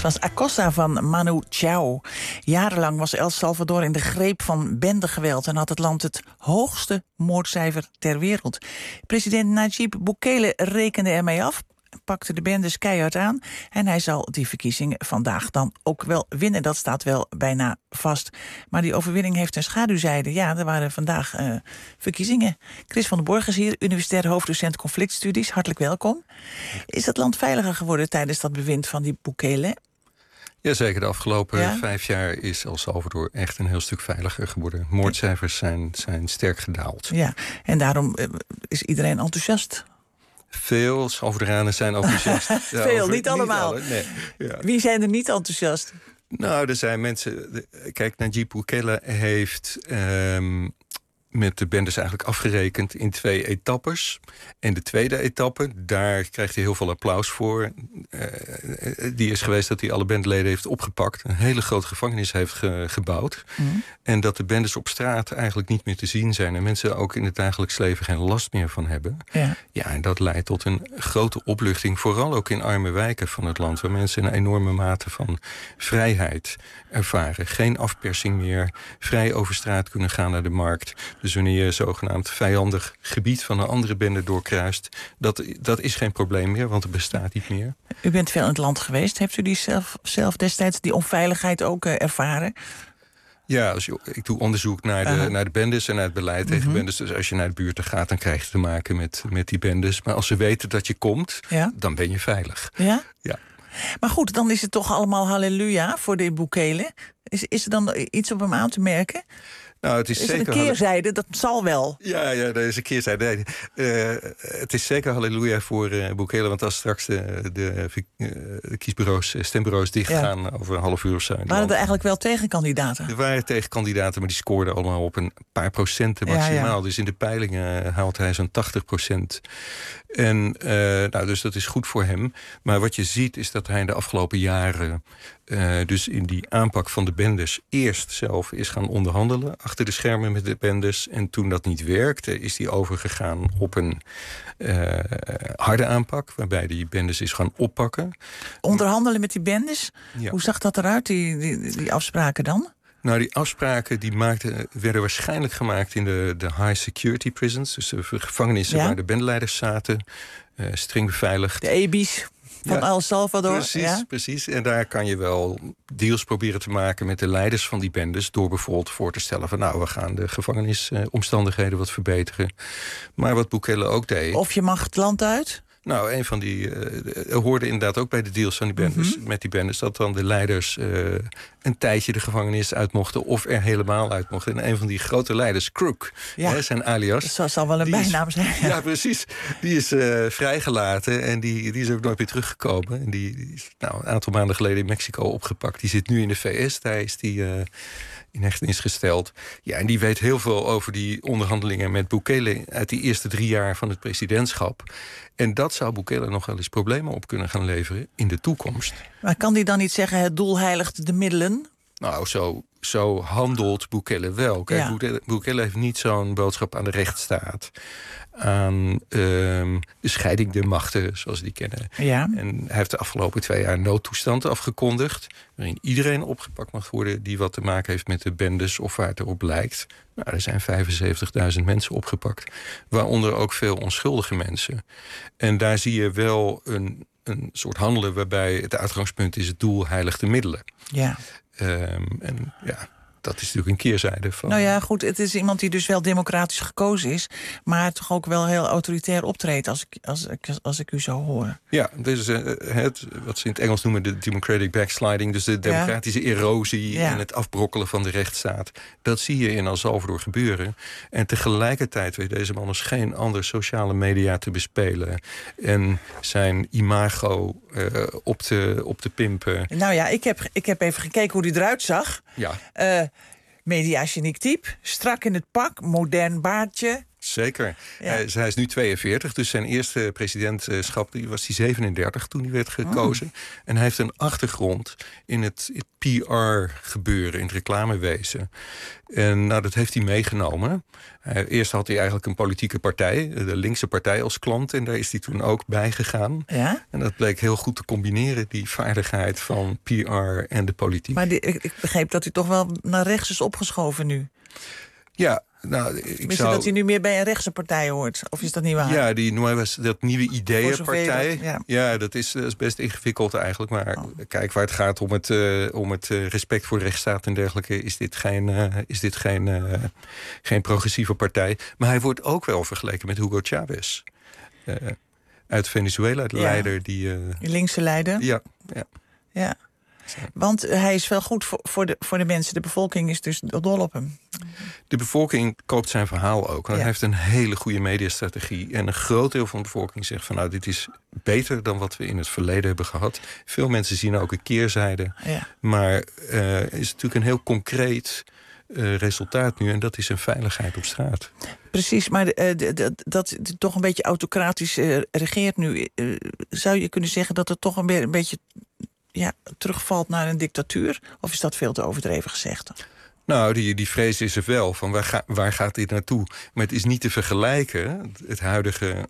Dat was Acosta van Manu Chao. Jarenlang was El Salvador in de greep van bendegeweld en had het land het hoogste moordcijfer ter wereld. President Nayib Bukele rekende ermee af, pakte de bendes keihard aan en hij zal die verkiezingen vandaag dan ook wel winnen. Dat staat wel bijna vast. Maar die overwinning heeft een schaduwzijde. Ja, er waren vandaag uh, verkiezingen. Chris van den Borg is hier, universitair hoofddocent conflictstudies. Hartelijk welkom. Is het land veiliger geworden tijdens dat bewind van die Bukele? Jazeker, de afgelopen ja? vijf jaar is El Salvador echt een heel stuk veiliger geworden. Moordcijfers zijn, zijn sterk gedaald. Ja, en daarom uh, is iedereen enthousiast. Veel Salvadoranen zijn enthousiast. Ja, Veel, over, niet allemaal. Niet alle, nee. Ja. Wie zijn er niet enthousiast? Nou, er zijn mensen... Kijk, Nayib Bukele heeft um, met de bendes eigenlijk afgerekend in twee etappes. En de tweede etappe, daar krijgt hij heel veel applaus voor. Uh, die is geweest dat hij alle bendeleden heeft opgepakt. Een hele grote gevangenis heeft ge- gebouwd. Mm. En dat de bendes op straat eigenlijk niet meer te zien zijn. En mensen ook in het dagelijks leven geen last meer van hebben. Ja, ja en dat leidt tot een grote opluchting. Vooral ook in arme wijken van het land. Waar mensen een enorme mate van vrijheid ervaren. Geen afpersing meer. Vrij over straat kunnen gaan naar de markt. Dus wanneer je zogenaamd vijandig gebied van een andere bende doorkruist, dat, dat is geen probleem meer, want het bestaat niet meer. U bent veel in het land geweest. Heeft u die zelf, zelf destijds die onveiligheid ook uh, ervaren? Ja, als je, ik doe onderzoek naar de, uh-huh. naar de bendes en naar het beleid tegen uh-huh. bendes. Dus als je naar de buurten gaat, dan krijg je te maken met, met die bendes. Maar als ze weten dat je komt, ja? dan ben je veilig. Ja? Ja. Maar goed, dan is het toch allemaal halleluja voor de Bukele. Is, is er dan iets op hem aan te merken? Nou, het is, is zeker het een keerzijde? Dat zal wel. Ja, ja, dat is een keerzijde. Nee, uh, het is zeker halleluja voor uh, Bukele. Want als straks de, de, uh, de kiesbureaus, stembureaus dichtgaan ja. over een half uur of zo. Waren er eigenlijk wel tegenkandidaten? Er waren tegenkandidaten, maar die scoorden allemaal op een paar procenten maximaal. Ja, ja. Dus in de peilingen haalt hij zo'n tachtig procent. En uh, nou, dus dat is goed voor hem. Maar wat je ziet is dat hij in de afgelopen jaren Uh, dus in die aanpak van de bendes eerst zelf is gaan onderhandelen achter de schermen met de bendes. En toen dat niet werkte, is hij overgegaan op een uh, harde aanpak, waarbij die bendes is gaan oppakken. Onderhandelen met die bendes? Ja. Hoe zag dat eruit, die, die, die afspraken dan? Nou, die afspraken die maakten, werden waarschijnlijk gemaakt in de, de high security prisons. Dus de gevangenissen ja? waar de bendeleiders zaten, uh, streng beveiligd. De E B I's. Van ja, El Salvador. Precies, ja? precies. En daar kan je wel deals proberen te maken met de leiders van die bendes, door bijvoorbeeld voor te stellen van nou, we gaan de gevangenisomstandigheden wat verbeteren. Maar wat Bukele ook deed. Of je mag het land uit? Nou, een van die uh, hoorde inderdaad ook bij de deals van die bendes, mm-hmm. met die bendes, dat dan de leiders uh, een tijdje de gevangenis uit mochten of er helemaal uit mochten. En een van die grote leiders, Crook, ja. hè, zijn alias. Dat zal wel een bijnaam is, zijn. Ja. ja, precies. Die is uh, vrijgelaten en die, die is ook nooit meer teruggekomen. En die, die is nou, een aantal maanden geleden in Mexico opgepakt. Die zit nu in de V S, daar is die uh, in hechtenis gesteld. Ja, en die weet heel veel over die onderhandelingen met Bukele uit die eerste drie jaar van het presidentschap. En dat zou Bukele nog wel eens problemen op kunnen gaan leveren in de toekomst. Maar kan die dan niet zeggen, het doel heiligt de middelen? Nou, zo, zo handelt Bukele wel. Kijk, ja. Bukele, Bukele heeft niet zo'n boodschap aan de rechtsstaat, aan um, de scheiding der machten, zoals we die kennen. Ja. En hij heeft de afgelopen twee jaar noodtoestand afgekondigd, waarin iedereen opgepakt mag worden die wat te maken heeft met de bendes of waar het erop lijkt. Nou, er zijn vijfenzeventigduizend mensen opgepakt, waaronder ook veel onschuldige mensen. En daar zie je wel een, een soort handelen waarbij het uitgangspunt is, het doel heiligt de middelen. Ja. Um, en ja, dat is natuurlijk een keerzijde van. Nou ja, goed, het is iemand die dus wel democratisch gekozen is, maar toch ook wel heel autoritair optreedt, als ik, als ik, als ik u zo hoor. Ja, dit is uh, het, wat ze in het Engels noemen de democratic backsliding, dus de democratische ja. erosie ja. en het afbrokkelen van de rechtsstaat. Dat zie je in El Salvador gebeuren. En tegelijkertijd weet deze man dus geen andere sociale media te bespelen en zijn imago uh, op, te, op te pimpen. Nou ja, ik heb, ik heb even gekeken hoe die eruit zag. Ja. Uh, mediageniek type, strak in het pak, modern baardje, Zeker. Ja. Hij, hij is nu tweeënveertig, dus zijn eerste presidentschap die was hij zevenendertig toen hij werd gekozen. Oh. En hij heeft een achtergrond in het, het P R-gebeuren, in het reclamewezen. En nou, dat heeft hij meegenomen. Uh, eerst had hij eigenlijk een politieke partij, de linkse partij als klant. En daar is hij toen ook bij gegaan. Ja? En dat bleek heel goed te combineren, die vaardigheid van P R en de politiek. Maar die, ik, ik begreep dat hij toch wel naar rechts is opgeschoven nu. Ja, nou, ik Tenminste, zou... dat hij nu meer bij een rechtse partij hoort. Of is dat niet waar? Ja, die Nuevas, dat nieuwe ideeënpartij. Dat, ja, ja dat, is, dat is best ingewikkeld eigenlijk. Maar oh. kijk, waar het gaat om het, uh, om het uh, respect voor rechtsstaat en dergelijke... is dit geen, uh, is dit geen, uh, geen progressieve partij. Maar hij wordt ook wel vergeleken met Hugo Chavez. Uh, uit Venezuela, de ja. leider die... Uh, de linkse leider? Ja, ja. Ja. Want hij is wel goed voor, voor, de, voor de mensen. De bevolking is dus dol op hem. De bevolking koopt zijn verhaal ook. Ja. Hij heeft een hele goede mediastrategie. En een groot deel van de bevolking zegt van... nou, dit is beter dan wat we in het verleden hebben gehad. Veel mensen zien ook een keerzijde. Ja. Maar uh, is natuurlijk een heel concreet uh, resultaat nu. En dat is een veiligheid op straat. Precies, maar uh, d- d- dat het toch een beetje autocratisch uh, regeert nu. Uh, zou je kunnen zeggen dat het toch een, be- een beetje... ja, terugvalt naar een dictatuur? Of is dat veel te overdreven gezegd? Nou, die, die vrees is er wel. Van waar, ga, waar gaat dit naartoe? Maar het is niet te vergelijken, het huidige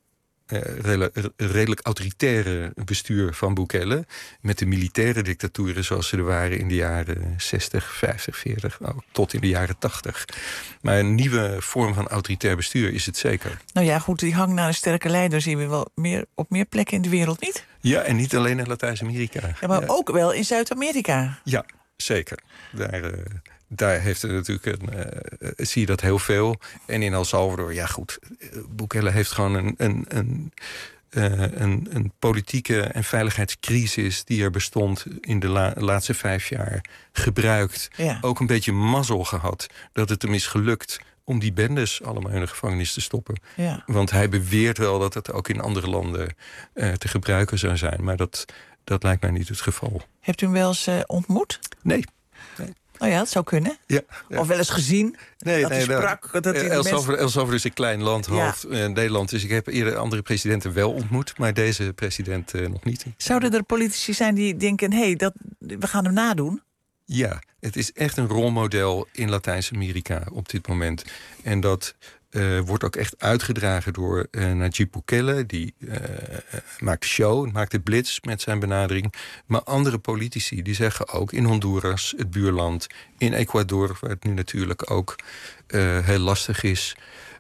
eh, redelijk, redelijk autoritaire bestuur van Bukele... met de militaire dictaturen zoals ze er waren in de jaren zestig, vijftig, veertig... Nou, tot in de jaren tachtig. Maar een nieuwe vorm van autoritair bestuur is het zeker. Nou ja, goed, die hang naar een sterke leider zien we wel meer, op meer plekken in de wereld, niet? Ja, en niet alleen in Latijns-Amerika. Ja, maar ja. ook wel in Zuid-Amerika. Ja, zeker. Daar, uh, daar heeft er natuurlijk een, uh, zie je dat heel veel. En in El Salvador, ja goed, Bukele heeft gewoon een, een, een, uh, een, een politieke en veiligheidscrisis die er bestond in de la- laatste vijf jaar gebruikt. Ja. Ook een beetje mazzel gehad dat het hem is gelukt om die bendes allemaal in de gevangenis te stoppen. Ja. Want hij beweert wel dat het ook in andere landen uh, te gebruiken zou zijn. Maar dat, dat lijkt mij niet het geval. Hebt u hem wel eens uh, ontmoet? Nee. nee. Nou ja, dat zou kunnen. Ja, ja. Of wel eens gezien. Nee, dat nee, hij sprak. Dat hij El, mensen... Salvador, El Salvador is een klein land, half ja. uh, Nederland. Dus ik heb eerder andere presidenten wel ontmoet. Maar deze president uh, nog niet. Zouden er politici zijn die denken... hé, hey, dat we gaan hem nadoen? Ja, het is echt een rolmodel in Latijns-Amerika op dit moment. En dat uh, wordt ook echt uitgedragen door uh, Nayib Bukele. Die uh, maakt de show, maakt de blitz met zijn benadering. Maar andere politici die zeggen ook in Honduras, het buurland... in Ecuador, waar het nu natuurlijk ook uh, heel lastig is...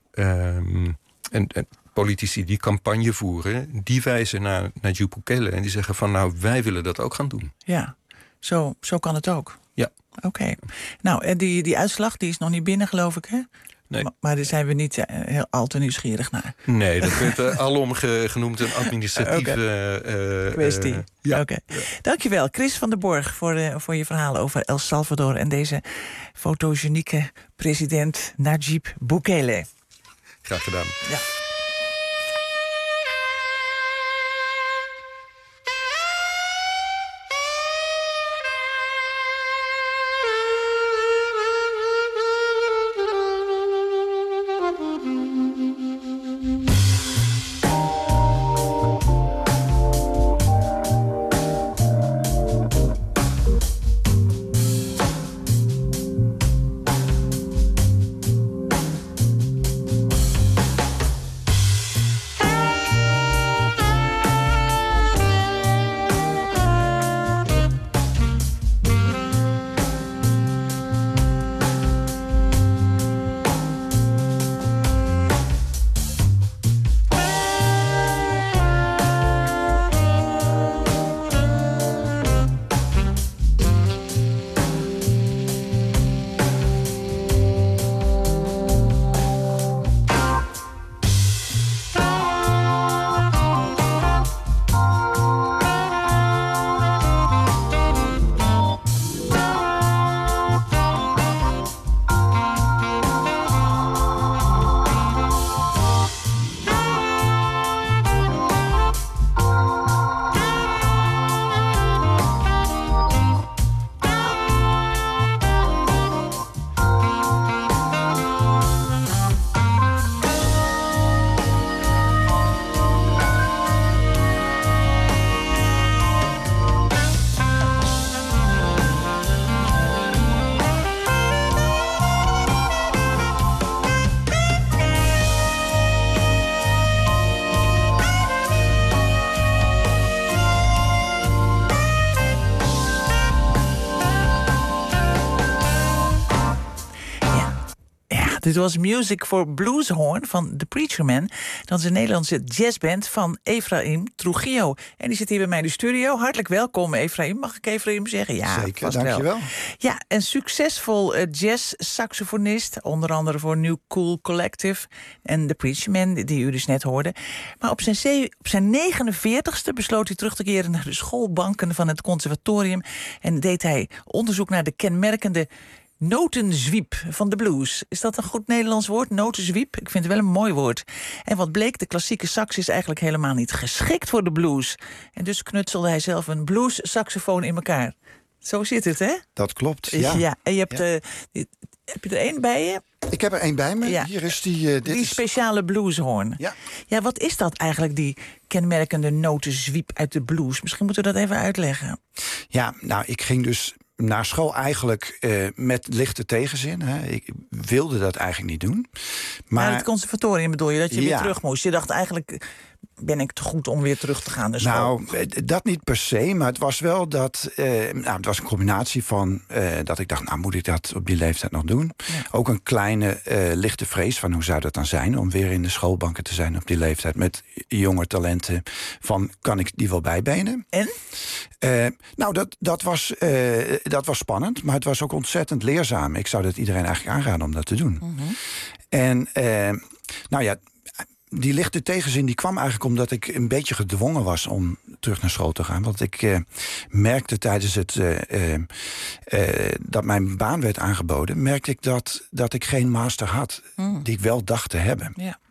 Um, en, en politici die campagne voeren, die wijzen naar Nayib Bukele... en die zeggen van nou, wij willen dat ook gaan doen. Ja. Zo, zo kan het ook? Ja. Oké. Okay. Nou, en die, die uitslag die is nog niet binnen, geloof ik, hè? Nee. Maar, maar daar zijn we niet uh, heel al te nieuwsgierig naar. Nee, dat werd uh, alom ge, genoemd een administratieve okay. uh, kwestie. Uh, ja. Okay. Ja. Dankjewel, Chris van der Borg, voor, uh, voor je verhaal over El Salvador... en deze fotogenieke president Nayib Bukele. Graag gedaan. Ja. Dit was Music for Blueshorn van The Preacher Man. Dat is een Nederlandse jazzband van Efraim Trujillo. En die zit hier bij mij in de studio. Hartelijk welkom, Efraim. Mag ik Efraim zeggen? Ja, zeker, vast dankjewel. wel. Ja, een succesvol uh, jazz-saxofonist. Onder andere voor New Cool Collective en The Preacher Man, die u dus net hoorde. Maar op zijn, ze- op zijn negenenveertigste besloot hij terug te keren naar de schoolbanken van het conservatorium. En deed hij onderzoek naar de kenmerkende notenzwiep van de blues. Is dat een goed Nederlands woord? Notenzwiep? Ik vind het wel een mooi woord. En wat bleek, de klassieke sax is eigenlijk helemaal niet geschikt voor de blues. En dus knutselde hij zelf een blues-saxofoon in elkaar. Zo zit het, hè? Dat klopt, ja. ja en je hebt, Ja. uh, die, heb je er één bij je? Ik heb er één bij me. Ja. Hier is die... Uh, dit die is... speciale blueshoorn. Ja. Ja, wat is dat eigenlijk, die kenmerkende notenzwiep uit de blues? Misschien moeten we dat even uitleggen. Ja, nou, ik ging dus naar school eigenlijk uh, met lichte tegenzin. Hè. Ik wilde dat eigenlijk niet doen. Maar Naar het conservatorium bedoel je, dat je Ja. weer terug moest. Je dacht eigenlijk, ben ik te goed om weer terug te gaan naar school? Nou, eh, dat niet per se, maar het was wel dat... Uh, nou, het was een combinatie van uh, dat ik dacht, nou, moet ik dat op die leeftijd nog doen? Ja. Ook een kleine uh, lichte vrees van hoe zou dat dan zijn om weer in de schoolbanken te zijn op die leeftijd met jonge talenten. Van, kan ik die wel bijbenen? En? Uh, nou, dat, dat, was, uh, dat was spannend, maar het was ook ontzettend leerzaam. Ik zou dat iedereen eigenlijk aanraden om dat te doen. Mm-hmm. En, uh, nou ja... Die lichte tegenzin die kwam eigenlijk omdat ik een beetje gedwongen was om terug naar school te gaan. Want ik uh, merkte tijdens het uh, uh, uh, dat mijn baan werd aangeboden, merkte ik dat, dat ik geen master had, mm. die ik wel dacht te hebben. Ja.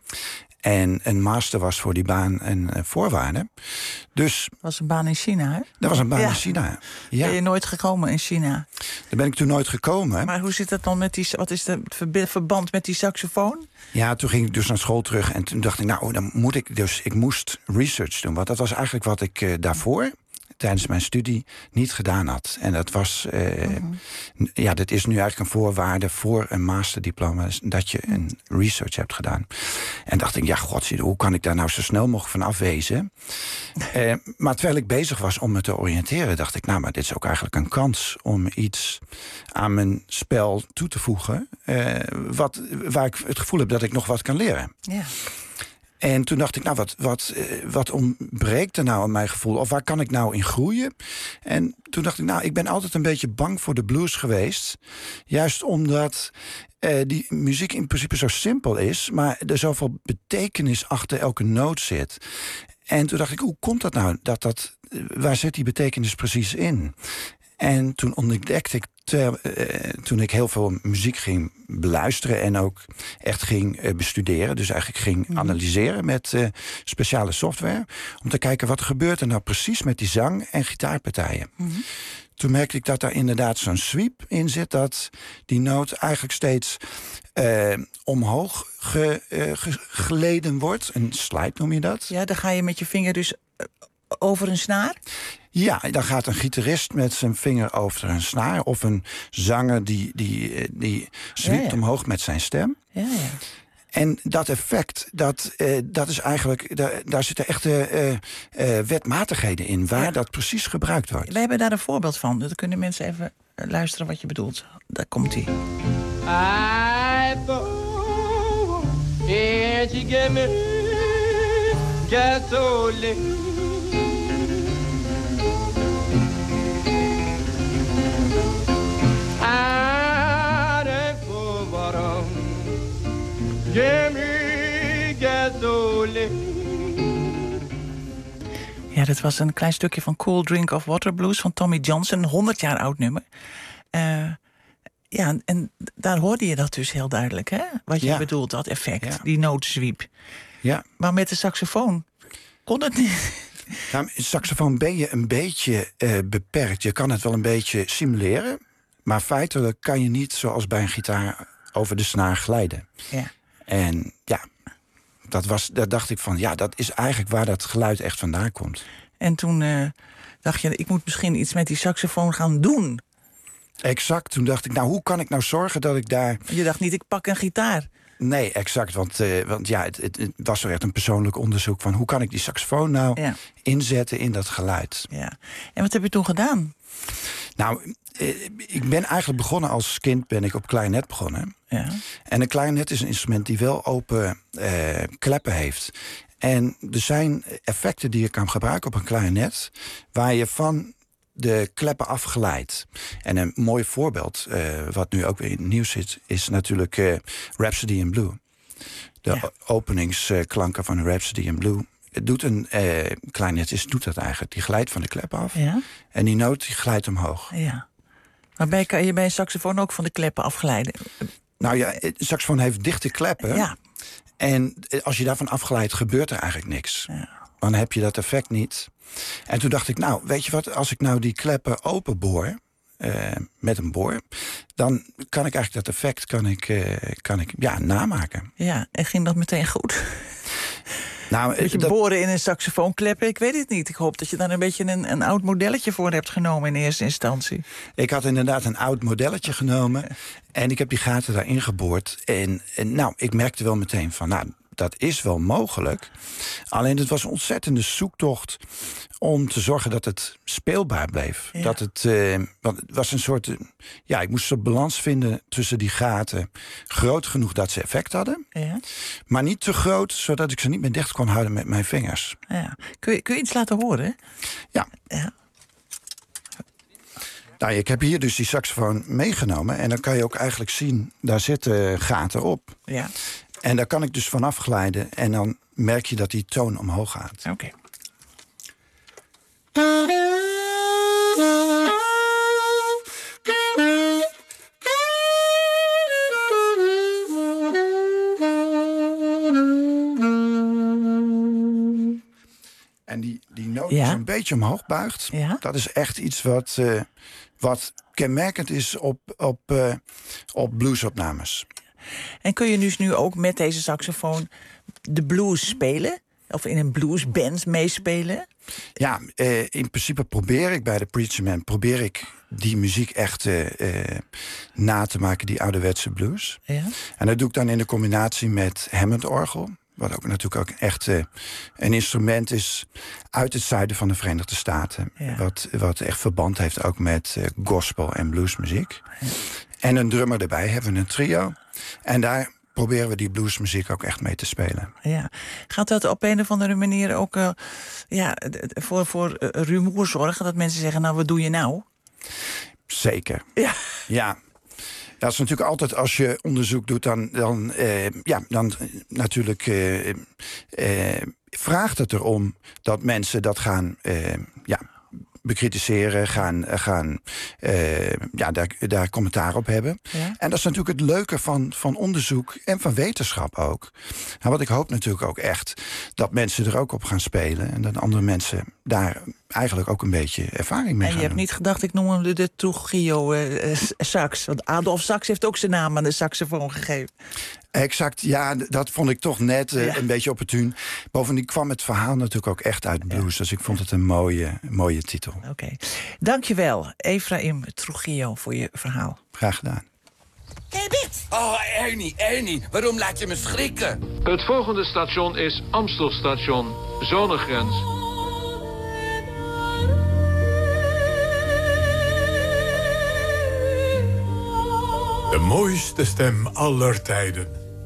En een master was voor die baan een uh, voorwaarde. Dus dat was een baan in China, hè? Dat was een baan ja. in China. Ja. Ben je nooit gekomen in China? Daar ben ik toen nooit gekomen. Maar hoe zit dat dan met die... Wat is de verband met die saxofoon? Ja, toen ging ik dus naar school terug. En toen dacht ik, nou, dan moet ik dus... Ik moest research doen. Want dat was eigenlijk wat ik uh, daarvoor... tijdens mijn studie niet gedaan had. En dat was... Uh, mm-hmm. Ja, dat is nu eigenlijk een voorwaarde voor een masterdiploma, dat je een research hebt gedaan. En dacht ik, ja, godzie, hoe kan ik daar nou zo snel mogelijk van afwezen? uh, maar terwijl ik bezig was om me te oriënteren, dacht ik, nou, maar dit is ook eigenlijk een kans om iets aan mijn spel toe te voegen, uh, wat, waar ik het gevoel heb dat ik nog wat kan leren. Ja. En toen dacht ik, nou, wat, wat, wat ontbreekt er nou aan mijn gevoel? Of waar kan ik nou in groeien? En toen dacht ik, nou, ik ben altijd een beetje bang voor de blues geweest. Juist omdat uh, die muziek in principe zo simpel is, maar er zoveel betekenis achter elke noot zit. En toen dacht ik, hoe komt dat nou? Dat dat, waar zit die betekenis precies in? En toen ontdekte ik, ter, uh, toen ik heel veel muziek ging beluisteren en ook echt ging uh, bestuderen, dus eigenlijk ging mm-hmm. analyseren met uh, speciale software, om te kijken wat er gebeurt er nou precies met die zang- en gitaarpartijen. Mm-hmm. Toen merkte ik dat daar inderdaad zo'n sweep in zit, dat die noot eigenlijk steeds uh, omhoog ge, uh, ge, geleden wordt. Een slide noem je dat. Ja, dan ga je met je vinger dus over een snaar? Ja, dan gaat een gitarist met zijn vinger over een snaar, of een zanger die, die, die zwiept ja, ja. omhoog met zijn stem. Ja, ja. En dat effect, dat, uh, dat is eigenlijk, daar, daar zitten echte uh, uh, wetmatigheden in, waar ja. dat precies gebruikt wordt. We hebben daar een voorbeeld van. Dan kunnen mensen even luisteren wat je bedoelt. Daar komt hij. I thought, and she gave me gasoline. Ja, dat was een klein stukje van Cool Drink of Water Blues van Tommy Johnson, een honderd jaar oud nummer. Uh, ja, en daar hoorde je dat dus heel duidelijk, hè? Wat je ja. bedoelt, dat effect, ja. die notenzwiep. Ja. Maar met de saxofoon kon het niet. Nou, saxofoon ben je een beetje uh, beperkt. Je kan het wel een beetje simuleren, maar feitelijk kan je niet zoals bij een gitaar over de snaar glijden. Ja. En ja, dat was, daar dacht ik van, ja, dat is eigenlijk waar dat geluid echt vandaan komt. En toen uh, dacht je, ik moet misschien iets met die saxofoon gaan doen. Exact, toen dacht ik, nou, hoe kan ik nou zorgen dat ik daar... Je dacht niet, ik pak een gitaar. Nee, exact, want, uh, want ja, het, het, het was er echt een persoonlijk onderzoek van hoe kan ik die saxofoon nou ja. inzetten in dat geluid. Ja. En wat heb je toen gedaan? Nou, ik ben eigenlijk begonnen als kind, ben ik op klarinet begonnen. Ja. En een klarinet is een instrument die wel open uh, kleppen heeft. En er zijn effecten die je kan gebruiken op een klarinet, waar je van de kleppen afglijdt. En een mooi voorbeeld, uh, wat nu ook weer in het nieuws zit, is natuurlijk uh, Rhapsody in Blue. De ja. openingsklanken van Rhapsody in Blue. Het doet een uh, klarinetist doet dat eigenlijk. Die glijdt van de klep af. Ja. En die noot die glijdt omhoog. Ja. Maar bij, kan je bij een saxofoon ook van de kleppen afglijden? Nou ja, een saxofoon heeft dichte kleppen. Ja. En als je daarvan afglijdt, gebeurt er eigenlijk niks. Ja. Dan heb je dat effect niet. En toen dacht ik, nou, weet je wat, als ik nou die kleppen openboor, uh, met een boor, dan kan ik eigenlijk dat effect kan ik, uh, kan ik, ja, namaken. Ja, en ging dat meteen goed? Nou, een beetje dat... boren in een saxofoonkleppen, ik weet het niet. Ik hoop dat je daar een beetje een, een oud modelletje voor hebt genomen in eerste instantie. Ik had inderdaad een oud modelletje genomen en ik heb die gaten daarin geboord. En, en nou, ik merkte wel meteen van, nou, dat is wel mogelijk. Alleen het was een ontzettende zoektocht om te zorgen dat het speelbaar bleef. Ja. Dat het, uh, want het was een soort, uh, ja, ik moest een balans vinden tussen die gaten. Groot genoeg dat ze effect hadden, ja. maar niet te groot, zodat ik ze niet meer dicht kon houden met mijn vingers. Ja. Kun je, kun je iets laten horen? Ja. ja. Nou, ik heb hier dus die saxofoon meegenomen en dan kan je ook eigenlijk zien, daar zitten gaten op. Ja. En daar kan ik dus vanaf glijden en dan merk je dat die toon omhoog gaat. Oké. Okay. En die, die noot ja? is een beetje omhoog buigt. Ja? Dat is echt iets wat, uh, wat kenmerkend is op, op, uh, op bluesopnames. En kun je dus nu ook met deze saxofoon de blues spelen? Of in een bluesband meespelen? Ja, uh, in principe probeer ik bij de Preacher Man probeer ik die muziek echt uh, uh, na te maken, die ouderwetse blues. Ja. En dat doe ik dan in de combinatie met Hammond-orgel. Wat ook natuurlijk ook echt uh, een instrument is uit het zuiden van de Verenigde Staten. Ja. Wat, wat echt verband heeft ook met uh, gospel en bluesmuziek. Ja. En een drummer erbij, hebben we een trio. En daar proberen we die bluesmuziek ook echt mee te spelen. Ja. Gaat dat op een of andere manier ook uh, ja, voor, voor uh, rumoer zorgen? Dat mensen zeggen, nou, wat doe je nou? Zeker. Ja. Ja. Ja, dat is natuurlijk altijd als je onderzoek doet, dan, dan, uh, ja, dan natuurlijk uh, uh, vraagt het erom dat mensen dat gaan uh, ja, bekritiseren, gaan, gaan uh, ja, daar, daar commentaar op hebben. Ja. En dat is natuurlijk het leuke van, van onderzoek en van wetenschap ook. Nou, wat ik hoop natuurlijk ook echt, dat mensen er ook op gaan spelen en dat andere mensen daar eigenlijk ook een beetje ervaring mee en je hebt doen. niet gedacht, ik noem hem de, de Trujillo uh, sax. Want Adolf Sax heeft ook zijn naam aan de saxofoon gegeven. Exact, ja, dat vond ik toch net uh, ja. een beetje opportun. Bovendien kwam het verhaal natuurlijk ook echt uit blues. Ja. Dus ik vond het een mooie, mooie titel. Oké, okay. Dankjewel, Efraim Trujillo, voor je verhaal. Graag gedaan. Hey, Bert! Oh, Ernie, Ernie, waarom laat je me schrikken? Het volgende station is Amstelstation, Zonegrens. De mooiste stem aller tijden.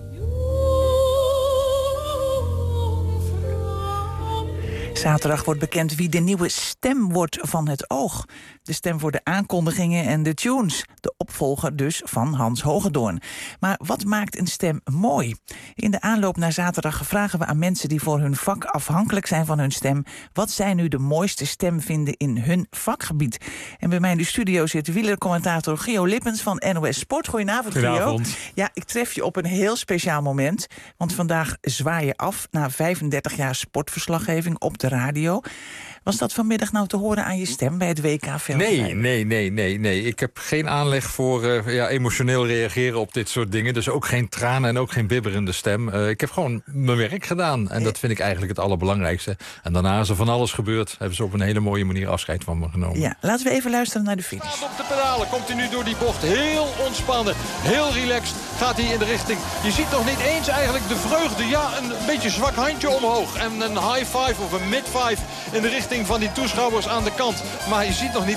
Zaterdag wordt bekend wie de nieuwe stem wordt van het Oog. De stem voor de aankondigingen en de tunes. De opvolger dus van Hans Hogedoorn. Maar wat maakt een stem mooi? In de aanloop naar zaterdag vragen we aan mensen die voor hun vak afhankelijk zijn van hun stem, wat zij nu de mooiste stem vinden in hun vakgebied. En bij mij in de studio zit wielercommentator Gio Lippens van N O S Sport. Goedenavond, Gio. Goedenavond. Ja, ik tref je op een heel speciaal moment. Want vandaag zwaai je af na vijfendertig jaar sportverslaggeving op de radio. Was dat vanmiddag nou te horen aan je stem bij het W K veldrijden? Nee, nee, nee, nee, nee. Ik heb geen aanleg voor uh, ja, emotioneel reageren op dit soort dingen. Dus ook geen tranen en ook geen bibberende stem. Uh, ik heb gewoon mijn werk gedaan. En dat vind ik eigenlijk het allerbelangrijkste. En daarna is er van alles gebeurd. Hebben ze op een hele mooie manier afscheid van me genomen. Ja, laten we even luisteren naar de finish. Op de pedalen komt hij nu door die bocht. Heel ontspannen, heel relaxed gaat hij in de richting. Je ziet nog niet eens eigenlijk de vreugde. Ja, een beetje zwak handje omhoog. En een high five of een mid five in de richting van die toeschouwers aan de kant. Maar je ziet nog niet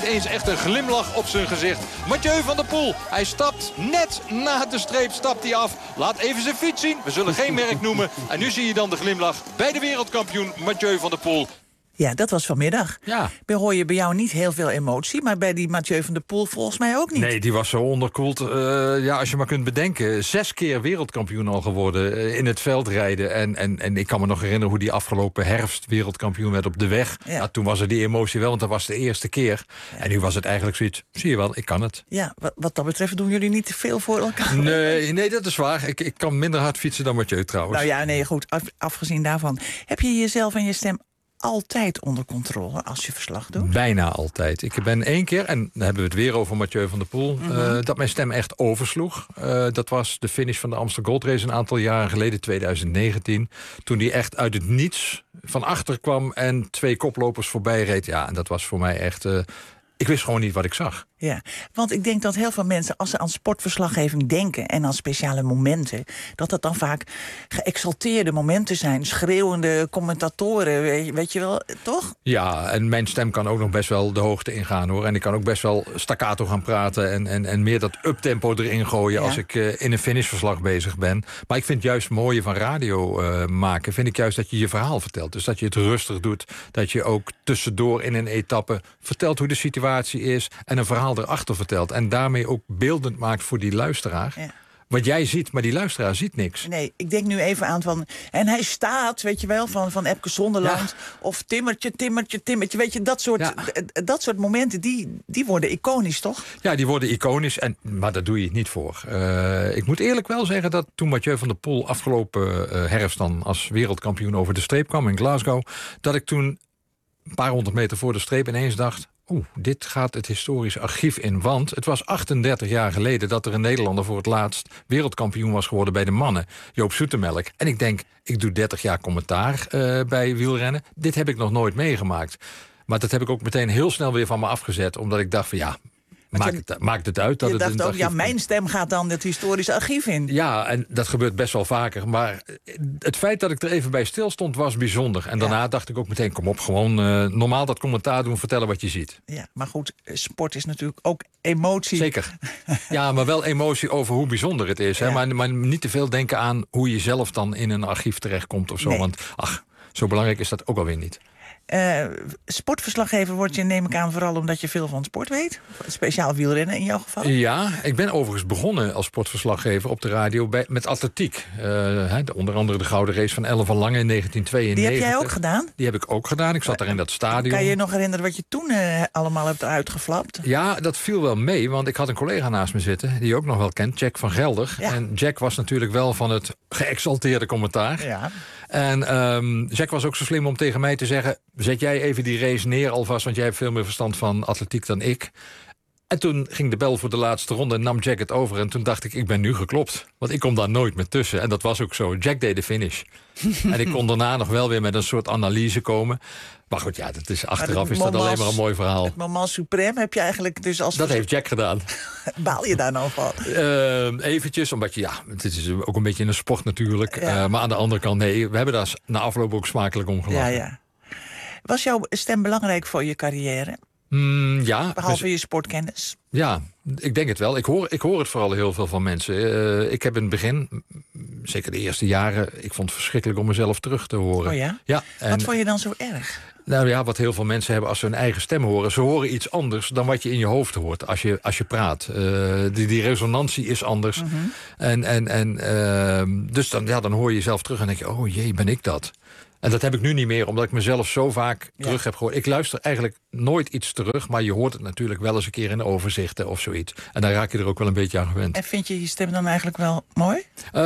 eens echt een glimlach op zijn gezicht. Mathieu van der Poel, hij stapt net na de streep stapt hij af. Laat even zijn fiets zien, we zullen geen merk noemen. En nu zie je dan de glimlach bij de wereldkampioen Mathieu van der Poel. Ja, dat was vanmiddag. Ja. We hoor je bij jou niet heel veel emotie, maar bij die Mathieu van der Poel volgens mij ook niet. Nee, die was zo onderkoeld. Uh, ja, als je maar kunt bedenken. Zes keer wereldkampioen al geworden uh, in het veldrijden. En, en, en ik kan me nog herinneren hoe die afgelopen herfst wereldkampioen werd op de weg. Ja. Ja, toen was er die emotie wel, want dat was de eerste keer. Ja. En nu was het eigenlijk zoiets, zie je wel, ik kan het. Ja, wat, wat dat betreft doen jullie niet te veel voor elkaar. Nee, nee, dat is waar. Ik, ik kan minder hard fietsen dan Mathieu trouwens. Nou ja, nee, goed, af, afgezien daarvan. Heb je jezelf en je stem altijd onder controle als je verslag doet? Bijna altijd. Ik ben één keer, en dan hebben we het weer over Mathieu van der Poel... Mm-hmm. uh, dat mijn stem echt oversloeg. Uh, dat was de finish van de Amstel Gold Race een aantal jaren geleden, twintig negentien. Toen die echt uit het niets van achter kwam en twee koplopers voorbij reed. Ja, en dat was voor mij echt... Uh, ik wist gewoon niet wat ik zag. Ja, want ik denk dat heel veel mensen, als ze aan sportverslaggeving denken en aan speciale momenten, dat dat dan vaak geëxalteerde momenten zijn, schreeuwende commentatoren, weet je, weet je wel, toch? Ja, en mijn stem kan ook nog best wel de hoogte ingaan, hoor. En ik kan ook best wel staccato gaan praten en, en, en meer dat uptempo erin gooien, ja, als ik uh, in een finishverslag bezig ben. Maar ik vind juist het mooie van radio uh, maken, vind ik juist dat je je verhaal vertelt. Dus dat je het rustig doet, dat je ook tussendoor in een etappe vertelt hoe de situatie is en een verhaal erachter vertelt. En daarmee ook beeldend maakt voor die luisteraar. Ja. Wat jij ziet, maar die luisteraar ziet niks. Nee, ik denk nu even aan van... En hij staat, weet je wel, van, van Epke Zonderland. Ja. Of Timmertje, Timmertje, Timmertje. Weet je, dat soort, ja. dat soort momenten, die, die worden iconisch, toch? Ja, die worden iconisch, en, maar daar doe je het niet voor. Uh, ik moet eerlijk wel zeggen dat toen Mathieu van der Poel afgelopen uh, herfst dan als wereldkampioen over de streep kwam in Glasgow, dat ik toen een paar honderd meter voor de streep ineens dacht, oeh, dit gaat het historisch archief in. Want het was achtendertig jaar geleden dat er een Nederlander voor het laatst wereldkampioen was geworden bij de mannen. Joop Zoetemelk. En ik denk, ik doe dertig jaar commentaar uh, bij wielrennen. Dit heb ik nog nooit meegemaakt. Maar dat heb ik ook meteen heel snel weer van me afgezet. Omdat ik dacht van ja, maakt het, maakt het uit dat je het dacht in het ook, ja, archief mijn komt. stem gaat dan het historische archief in. Ja, en dat gebeurt best wel vaker. Maar het feit dat ik er even bij stil stond was bijzonder. En daarna ja. dacht ik ook meteen, kom op, gewoon uh, normaal dat commentaar doen, vertellen wat je ziet. Ja, maar goed, sport is natuurlijk ook emotie. Zeker. Ja, maar wel emotie over hoe bijzonder het is. Ja. Hè? Maar, maar niet te veel denken aan hoe je zelf dan in een archief terechtkomt of zo. Nee. Want ach, zo belangrijk is dat ook alweer niet. Uh, sportverslaggever word je, neem ik aan, vooral omdat je veel van sport weet? Speciaal wielrennen in jouw geval? Ja, ik ben overigens begonnen als sportverslaggever op de radio bij, met atletiek. Uh, he, onder andere de Gouden Race van Ellen van Lange in negentien tweeënnegentig. Die heb jij ook gedaan? Die heb ik ook gedaan. Ik zat daar in dat stadion. Kan je je nog herinneren wat je toen uh, allemaal hebt uitgeflapt? Ja, dat viel wel mee, want ik had een collega naast me zitten die je ook nog wel kent, Jack van Gelder. Ja. En Jack was natuurlijk wel van het geëxalteerde commentaar. Ja. En um, Jack was ook zo slim om tegen mij te zeggen, zet jij even die race neer alvast, want jij hebt veel meer verstand van atletiek dan ik. En toen ging de bel voor de laatste ronde en nam Jack het over. En toen dacht ik, ik ben nu geklopt. Want ik kom daar nooit meer tussen. En dat was ook zo. Jack deed de finish. En ik kon daarna nog wel weer met een soort analyse komen. Maar goed, ja, dat is, achteraf is dat alleen maar een mooi verhaal. Het moment suprême heb je eigenlijk dus als... Dat heeft Jack gedaan. Baal je daar nou van? Uh, eventjes, omdat je, ja, het is ook een beetje een sport natuurlijk. Ja. Uh, maar aan de andere kant, nee, we hebben daar na afloop ook smakelijk om gelachen. Ja, ja. Was jouw stem belangrijk voor je carrière? Mm, ja. Behalve dus, je sportkennis? Ja, ik denk het wel. Ik hoor, ik hoor het vooral heel veel van mensen. Uh, ik heb in het begin, zeker de eerste jaren, ik vond het verschrikkelijk om mezelf terug te horen. Oh ja? Ja. En, wat vond je dan zo erg? Nou ja, wat heel veel mensen hebben als ze hun eigen stem horen. Ze horen iets anders dan wat je in je hoofd hoort als je, als je praat. Uh, die, die resonantie is anders. Mm-hmm. En, en, en, uh, dus dan, ja, dan hoor je jezelf terug en denk je, oh jee, ben ik dat? En dat heb ik nu niet meer, omdat ik mezelf zo vaak ja. terug heb gehoord. Ik luister eigenlijk nooit iets terug, maar je hoort het natuurlijk wel eens een keer in overzichten of zoiets. En dan raak je er ook wel een beetje aan gewend. En vind je je stem dan eigenlijk wel mooi?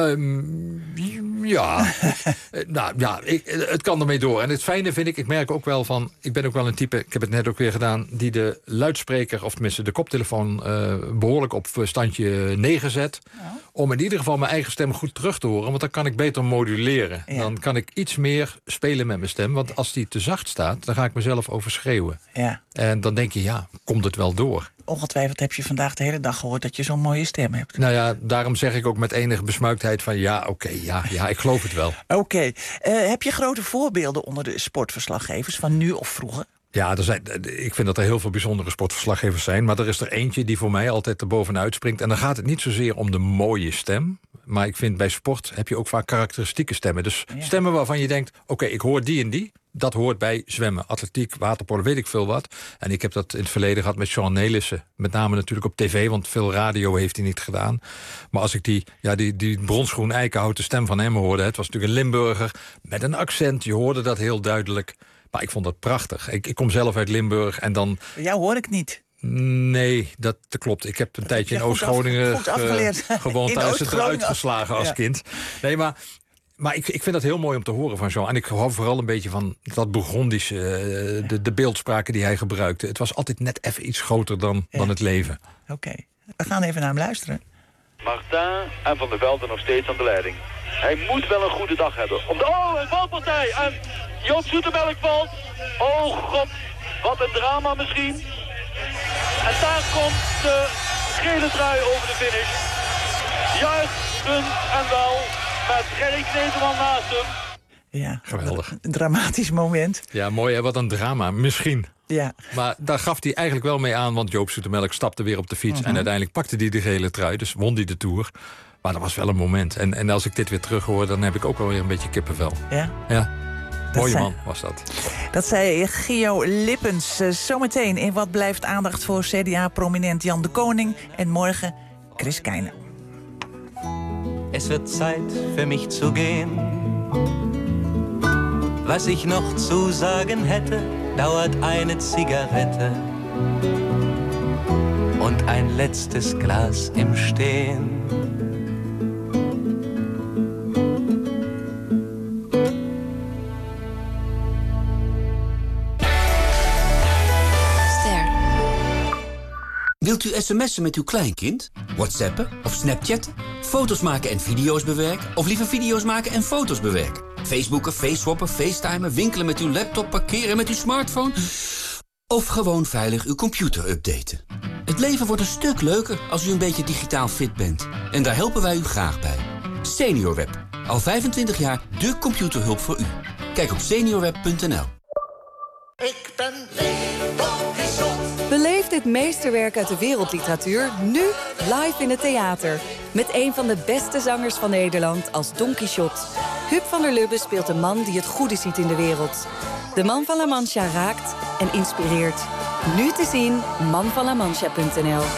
Um, ja, nou ja, ik, het kan ermee door. En het fijne vind ik, ik merk ook wel van, ik ben ook wel een type, ik heb het net ook weer gedaan, die de luidspreker, of tenminste de koptelefoon, uh, behoorlijk op standje negen zet. Ja. Om in ieder geval mijn eigen stem goed terug te horen, want dan kan ik beter moduleren. Ja. Dan kan ik iets meer spelen met mijn stem, want als die te zacht staat, dan ga ik mezelf overschreeuwen. Ja. En dan denk je, ja, komt het wel door? Ongetwijfeld heb je vandaag de hele dag gehoord dat je zo'n mooie stem hebt. Nou ja, daarom zeg ik ook met enige besmuiktheid van ja, oké, okay, ja, ja, ik geloof het wel. Oké. Okay. Uh, heb je grote voorbeelden onder de sportverslaggevers van nu of vroeger? Ja, er zijn, ik vind dat er heel veel bijzondere sportverslaggevers zijn. Maar er is er eentje die voor mij altijd erbovenuit springt. En dan gaat het niet zozeer om de mooie stem. Maar ik vind bij sport heb je ook vaak karakteristieke stemmen. Dus ja. stemmen waarvan je denkt, oké, okay, ik hoor die en die. Dat hoort bij zwemmen, atletiek, waterpolo, weet ik veel wat. En ik heb dat in het verleden gehad met Sean Nelissen. Met name natuurlijk op tv, want veel radio heeft hij niet gedaan. Maar als ik die, ja, die, die bronsgroen eikenhouten stem van hem hoorde... het was natuurlijk een Limburger met een accent. Je hoorde dat heel duidelijk. Maar ik vond dat prachtig. Ik, ik kom zelf uit Limburg en dan... Jou hoor ik niet. Nee, dat klopt. Ik heb een dat tijdje heb in Oost-Groningen ge, gewoond. Daar is het eruit geslagen als ja. kind. Nee, maar... Maar ik, ik vind dat heel mooi om te horen van Jean. En ik hou vooral een beetje van dat Bourgondische, de, de beeldspraken die hij gebruikte. Het was altijd net even iets groter dan, ja. dan het leven. Oké, okay. We gaan even naar hem luisteren. Martin en Van der Velde nog steeds aan de leiding. Hij moet wel een goede dag hebben. Op de, oh, een valpartij. En Joop Zoetemelk valt. Oh god, wat een drama misschien. En daar komt de gele trui over de finish. Juichend en wel. Met Gerry Kneteman naast hem. Ja, geweldig. Een dramatisch moment. Ja, mooi hè, wat een drama, misschien. Ja. Maar daar gaf hij eigenlijk wel mee aan, want Joop Zoetemelk stapte weer op de fiets. Uh-huh. En uiteindelijk pakte hij de gele trui, dus won hij de Tour. Maar dat was wel een moment. En, en als ik dit weer terug hoor, dan heb ik ook wel weer een beetje kippenvel. Ja? Ja. Mooie zei, man was dat. Dat zei Gio Lippens. Uh, zometeen in Wat blijft aandacht voor C D A-prominent Jan de Koning. En morgen Chris Keijne. Es wird Zeit für mich zu gehen. Was ich noch zu sagen hätte, dauert eine Zigarette und ein letztes Glas im Stehen. Wilt u sms'en met uw kleinkind? WhatsAppen of Snapchatten? Foto's maken en video's bewerken? Of liever video's maken en foto's bewerken? Facebooken, faceswappen, facetimen, winkelen met uw laptop, parkeren met uw smartphone? Of gewoon veilig uw computer updaten? Het leven wordt een stuk leuker als u een beetje digitaal fit bent. En daar helpen wij u graag bij. SeniorWeb. Al vijfentwintig jaar de computerhulp voor u. Kijk op seniorweb punt n l. Ik ben Don Quixote. Beleef dit meesterwerk uit de wereldliteratuur nu live in het theater. Met een van de beste zangers van Nederland als Don Quixote. Huub van der Lubbe speelt een man die het goede ziet in de wereld. De Man van La Mancha raakt en inspireert. Nu te zien, man van la mancha punt n l.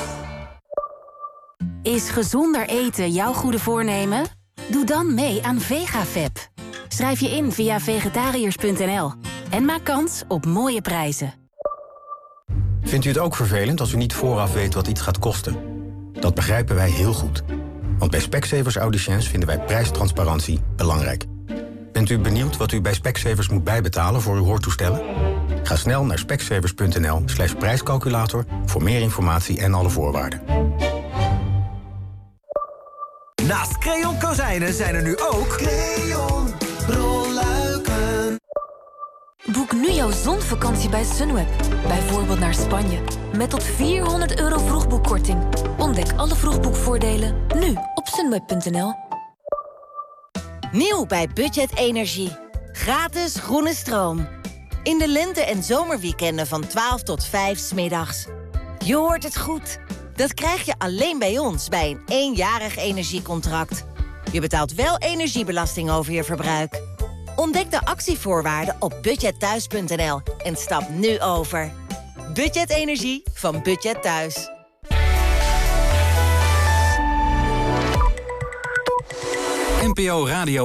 Is gezonder eten jouw goede voornemen? Doe dan mee aan VegaFap. Schrijf je in via vegetariërs punt n l. En maak kans op mooie prijzen. Vindt u het ook vervelend als u niet vooraf weet wat iets gaat kosten? Dat begrijpen wij heel goed. Want bij Specsavers Audiciëns vinden wij prijstransparantie belangrijk. Bent u benieuwd wat u bij Specsavers moet bijbetalen voor uw hoortoestellen? Ga snel naar specsavers punt n l slash prijscalculator voor meer informatie en alle voorwaarden. Naast Creon kozijnen zijn er nu ook Creon rolluiken. Boek nu jouw zonvakantie bij Sunweb. Bijvoorbeeld naar Spanje. Met tot vierhonderd euro vroegboekkorting. Ontdek alle vroegboekvoordelen nu op sunweb punt n l. Nieuw bij Budget Energie. Gratis groene stroom. In de lente- en zomerweekenden van twaalf tot vijf 's middags. Je hoort het goed. Dat krijg je alleen bij ons bij een eenjarig energiecontract. Je betaalt wel energiebelasting over je verbruik. Ontdek de actievoorwaarden op budget thuis punt n l en stap nu over. Budget Energie van Budget Thuis. N P O Radio